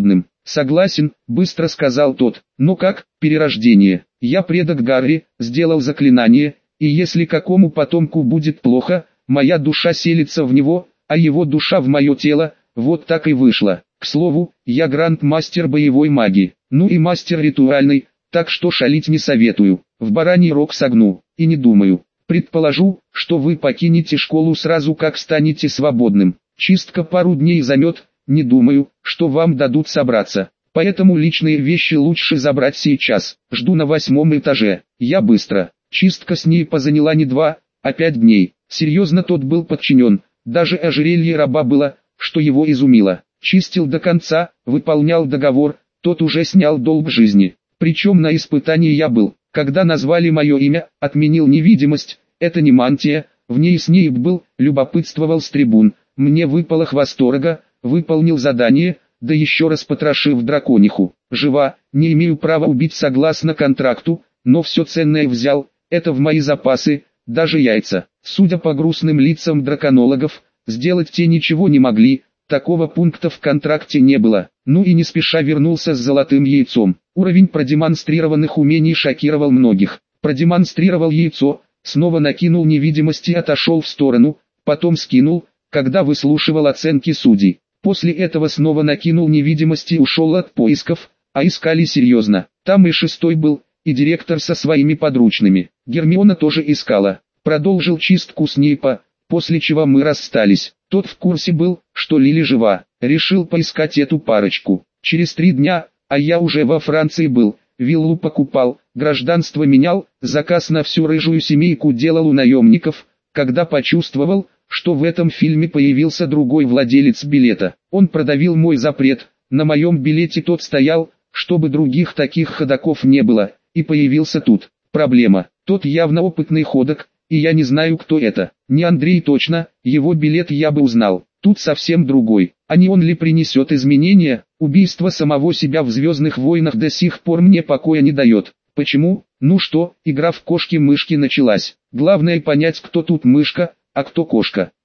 Согласен, быстро сказал тот. Но как, перерождение? Я предок Гарри, сделал заклинание, и если какому потомку будет плохо, моя душа селится в него, а его душа в мое тело, вот так и вышло. К слову, я гранд-мастер боевой магии, ну и мастер ритуальный, так что шалить не советую. В бараний рог согну, и не думаю. Предположу, что вы покинете школу сразу как станете свободным. Чистка пару дней займет, не думаю, что вам дадут собраться. Поэтому личные вещи лучше забрать сейчас. Жду на восьмом этаже. Я быстро. Чистка с ней позаняла не два, а пять дней. Серьезно, тот был подчинен. Даже ожерелье раба было, что его изумило. Чистил до конца, выполнял договор, тот уже снял долг жизни. Причем на испытании я был. Когда назвали мое имя, отменил невидимость, это не мантия, в ней Снейп был, любопытствовал с трибун. Мне выпало хвосторога, выполнил задание, да еще раз потрошив дракониху. Жива, не имею права убить согласно контракту, но все ценное взял, это в мои запасы, даже яйца. Судя по грустным лицам драконологов, сделать те ничего не могли, такого пункта в контракте не было. Ну и не спеша вернулся с золотым яйцом. Уровень продемонстрированных умений шокировал многих. Продемонстрировал яйцо, снова накинул невидимость и отошел в сторону, потом скинул, когда выслушивал оценки судей. После этого снова накинул невидимость и ушел от поисков, а искали серьезно. Там и шестой был, и директор со своими подручными. Гермиона тоже искала. Продолжил чистку Снейпа, после чего мы расстались. Тот в курсе был, что Лили жива. Решил поискать эту парочку. Через три дня, а я уже во Франции был, виллу покупал, гражданство менял, заказ на всю рыжую семейку делал у наемников, когда почувствовал, что в этом фильме появился другой владелец билета. Он продавил мой запрет, на моем билете тот стоял, чтобы других таких ходоков не было, и появился тут. Проблема, тот явно опытный ходок, и я не знаю, кто это. Не Андрей точно, его билет я бы узнал. Тут совсем другой. А не он ли принесет изменения? Убийство самого себя в «Звездных войнах» до сих пор мне покоя не дает. Почему? Ну что, игра в кошки-мышки началась. Главное понять, кто тут мышка, а кто кошка.